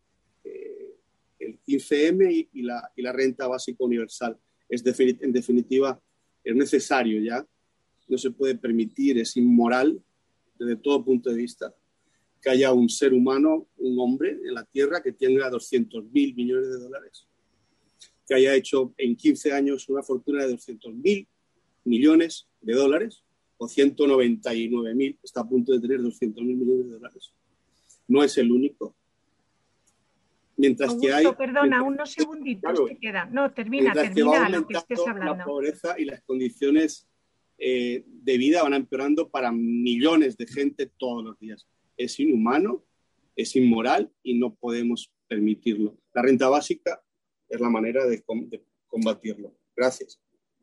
el 15M y la renta básica universal. En definitiva, es necesario ya, no se puede permitir, es inmoral desde todo punto de vista, que haya un ser humano, un hombre en la Tierra que tenga 200.000 millones de dólares, que haya hecho en 15 años una fortuna de 200.000 millones de dólares, o 199.000, está a punto de tener 200.000 millones de dólares. No es el único. mientras Augusto, que hay... perdona, unos segunditos claro, te quedan. No, termina mientras que va lo que estés aumentando la hablando. pobreza y las condiciones de vida van empeorando para millones de gente todos los días. Es inhumano, es inmoral y no podemos permitirlo. La renta básica es la manera de combatirlo. Gracias.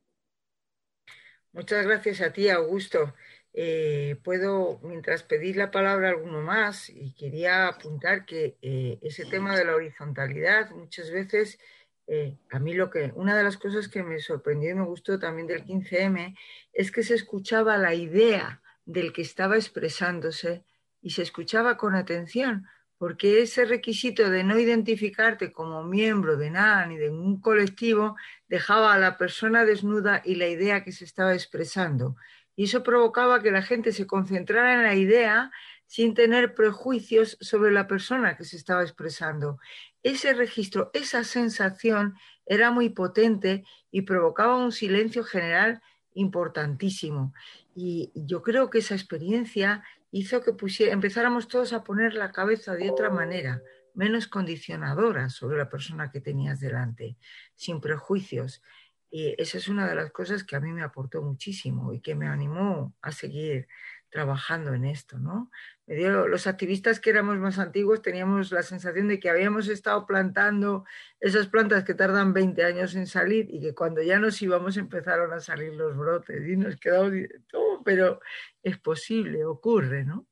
Muchas gracias a ti, Augusto. Puedo, mientras pedís la palabra a alguno más, y quería apuntar que ese tema de la horizontalidad, muchas veces, a mí una de las cosas que me sorprendió y me gustó también del 15M es que se escuchaba la idea del que estaba expresándose y se escuchaba con atención, porque ese requisito de no identificarte como miembro de nada ni de un colectivo dejaba a la persona desnuda y la idea que se estaba expresando. Y eso provocaba que la gente se concentrara en la idea sin tener prejuicios sobre la persona que se estaba expresando. Ese registro, esa sensación era muy potente y provocaba un silencio general importantísimo. Y yo creo que esa experiencia hizo que empezáramos todos a poner la cabeza de otra manera, menos condicionadora sobre la persona que tenías delante, sin prejuicios. Y esa es una de las cosas que a mí me aportó muchísimo y que me animó a seguir trabajando en esto, ¿no? Los activistas que éramos más antiguos teníamos la sensación de que habíamos estado plantando esas plantas que tardan 20 años en salir y que cuando ya nos íbamos empezaron a salir los brotes y nos quedamos, oh, pero es posible, ocurre, ¿no?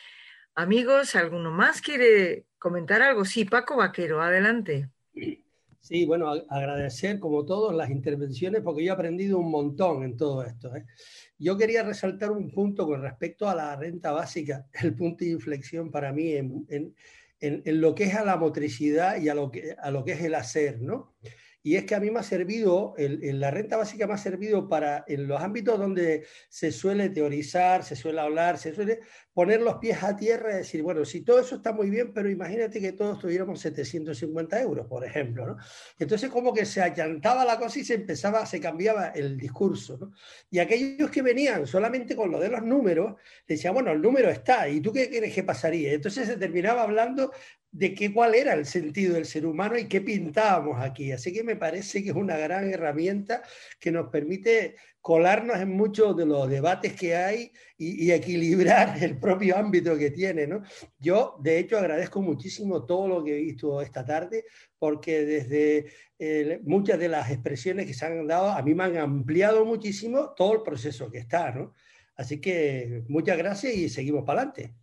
Amigos, ¿alguno más quiere comentar algo? Sí, Paco Vaquero, adelante. Sí, bueno, agradecer como todos las intervenciones porque yo he aprendido un montón en todo esto. Yo quería resaltar un punto con respecto a la renta básica, el punto de inflexión para mí en lo que es a la motricidad y a lo que es el hacer, ¿no? Y es que a mí me ha servido, la renta básica me ha servido para, en los ámbitos donde se suele teorizar, se suele hablar, se suele poner los pies a tierra y decir, bueno, si todo eso está muy bien, pero imagínate que todos tuviéramos 750 euros, por ejemplo, ¿no? Entonces como que se allantaba la cosa y se cambiaba el discurso, ¿no? Y aquellos que venían solamente con lo de los números, decían, bueno, el número está, ¿y tú qué crees que pasaría? Entonces se terminaba hablando de cuál era el sentido del ser humano y qué pintábamos aquí. Así que me parece que es una gran herramienta que nos permite colarnos en muchos de los debates que hay y equilibrar el propio ámbito que tiene, ¿no? Yo, de hecho, agradezco muchísimo todo lo que he visto esta tarde, porque desde muchas de las expresiones que se han dado, a mí me han ampliado muchísimo todo el proceso que está, ¿no? Así que muchas gracias y seguimos para adelante.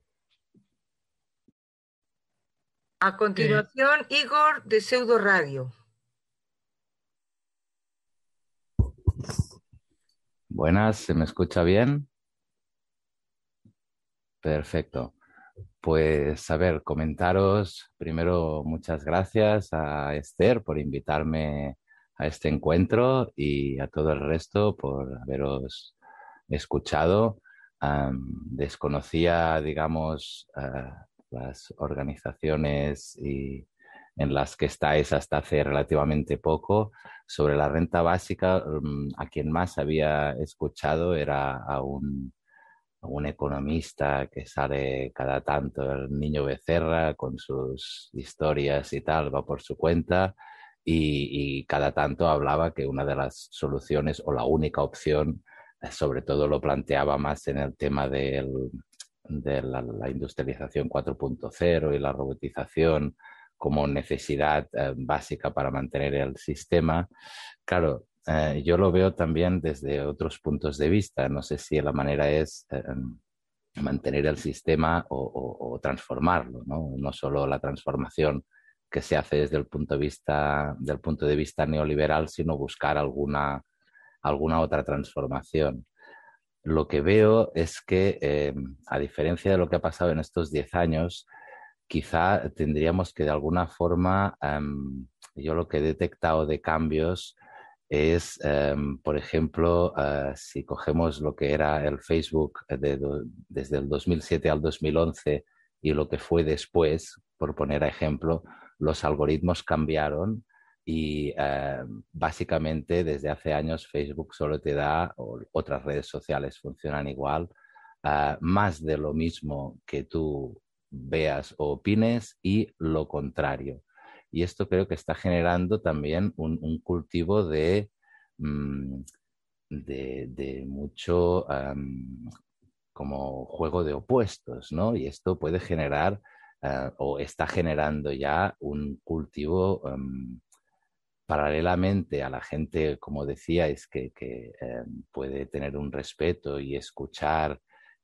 A continuación, Igor de Pseudo Radio. Buenas, ¿se me escucha bien? Perfecto. Pues, a ver, comentaros primero muchas gracias a Esther por invitarme a este encuentro y a todo el resto por haberos escuchado. Desconocía, digamos, las organizaciones en las que estáis hasta hace relativamente poco. Sobre la renta básica, a quien más había escuchado era a un economista que sale cada tanto, el Niño Becerra, con sus historias y tal, va por su cuenta y cada tanto hablaba que una de las soluciones o la única opción, sobre todo lo planteaba más en el tema de la industrialización 4.0 y la robotización como necesidad básica para mantener el sistema. Claro, yo lo veo también desde otros puntos de vista. No sé si la manera es mantener el sistema o transformarlo, ¿no? No solo la transformación que se hace desde el punto de vista neoliberal, sino buscar alguna otra transformación. Lo que veo es que, a diferencia de lo que ha pasado en estos 10 años, quizá tendríamos que de alguna forma, yo lo que he detectado de cambios es, por ejemplo, si cogemos lo que era el Facebook desde el 2007 al 2011 y lo que fue después, por poner ejemplo, los algoritmos cambiaron y básicamente desde hace años Facebook solo te da, o otras redes sociales funcionan igual, más de lo mismo que tú veas o opines y lo contrario. y esto creo que está generando también un cultivo de mucho como juego de opuestos, ¿no? Y esto puede generar o está generando ya un cultivo paralelamente a la gente, como decíais, que puede tener un respeto y escuchar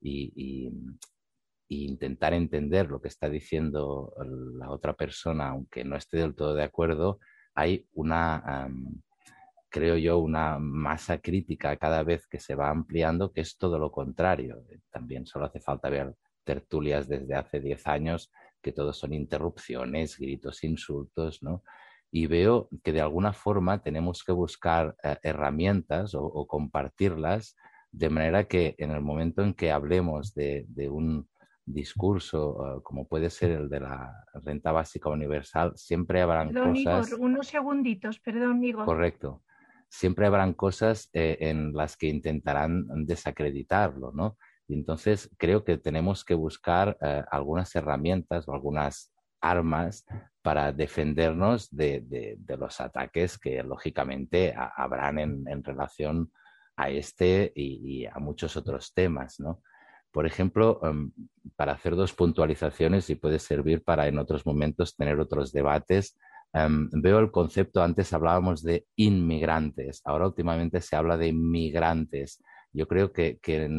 y intentar entender lo que está diciendo la otra persona, aunque no esté del todo de acuerdo, hay una, creo yo, una masa crítica cada vez que se va ampliando, que es todo lo contrario. También solo hace falta ver tertulias desde hace 10 años, que todos son interrupciones, gritos, insultos, ¿no? Y veo que de alguna forma tenemos que buscar herramientas o compartirlas, de manera que en el momento en que hablemos de un discurso como puede ser el de la renta básica universal, siempre habrán cosas... Igor, unos segunditos, perdón, Igor. Correcto. Siempre habrán cosas en las que intentarán desacreditarlo, ¿no? Y entonces creo que tenemos que buscar algunas herramientas o algunas armas para defendernos de los ataques que lógicamente habrán en relación a este y a muchos otros temas, ¿no? Por ejemplo, para hacer 2 puntualizaciones y puede servir para en otros momentos tener otros debates, veo el concepto, antes hablábamos de inmigrantes, ahora últimamente se habla de migrantes. Yo creo que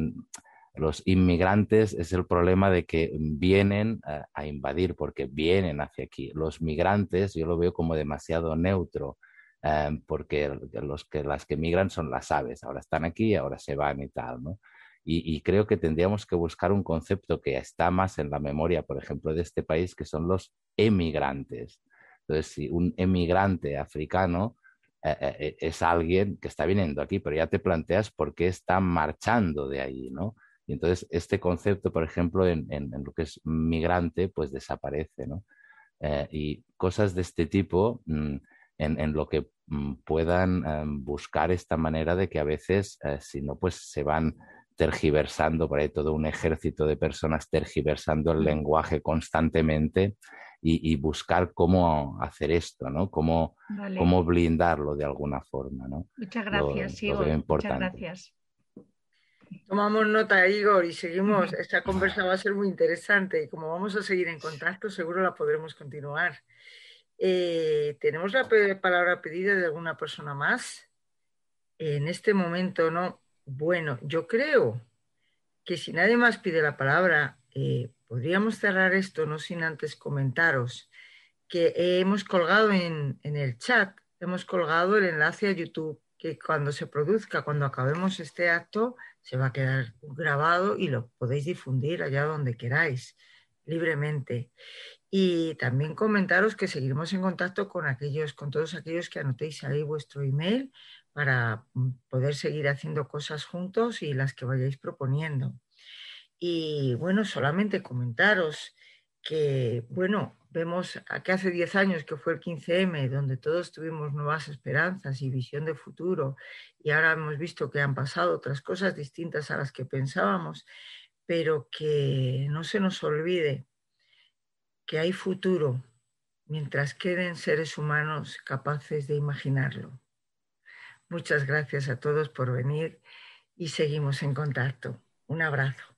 los inmigrantes es el problema de que vienen a invadir porque vienen hacia aquí. Los migrantes yo lo veo como demasiado neutro porque las que migran son las aves, ahora están aquí y ahora se van y tal, ¿no? Y creo que tendríamos que buscar un concepto que está más en la memoria, por ejemplo, de este país, que son los emigrantes. Entonces, si un emigrante africano es alguien que está viniendo aquí, pero ya te planteas por qué está marchando de ahí, ¿no? Y entonces este concepto, por ejemplo, en lo que es migrante, pues desaparece, ¿no? Y cosas de este tipo en lo que puedan buscar esta manera de que a veces, si no, pues se van tergiversando, por ahí todo un ejército de personas tergiversando el lenguaje constantemente y buscar cómo hacer esto, ¿no? Cómo blindarlo de alguna forma, ¿no? Muchas gracias, Igor. Muchas gracias. Tomamos nota, Igor, y seguimos. Esta conversa va a ser muy interesante y como vamos a seguir en contacto, seguro la podremos continuar. ¿Tenemos la palabra pedida de alguna persona más? En este momento no. Bueno, yo creo que si nadie más pide la palabra, podríamos cerrar esto, no sin antes comentaros que hemos colgado en el chat, hemos colgado el enlace a YouTube, que cuando se produzca, cuando acabemos este acto, se va a quedar grabado y lo podéis difundir allá donde queráis, libremente. Y también comentaros que seguiremos en contacto con todos aquellos que anotéis ahí vuestro email para poder seguir haciendo cosas juntos y las que vayáis proponiendo. Y bueno, solamente comentaros que, bueno, vemos que hace 10 años que fue el 15M, donde todos tuvimos nuevas esperanzas y visión de futuro, y ahora hemos visto que han pasado otras cosas distintas a las que pensábamos, pero que no se nos olvide que hay futuro mientras queden seres humanos capaces de imaginarlo. Muchas gracias a todos por venir y seguimos en contacto. Un abrazo.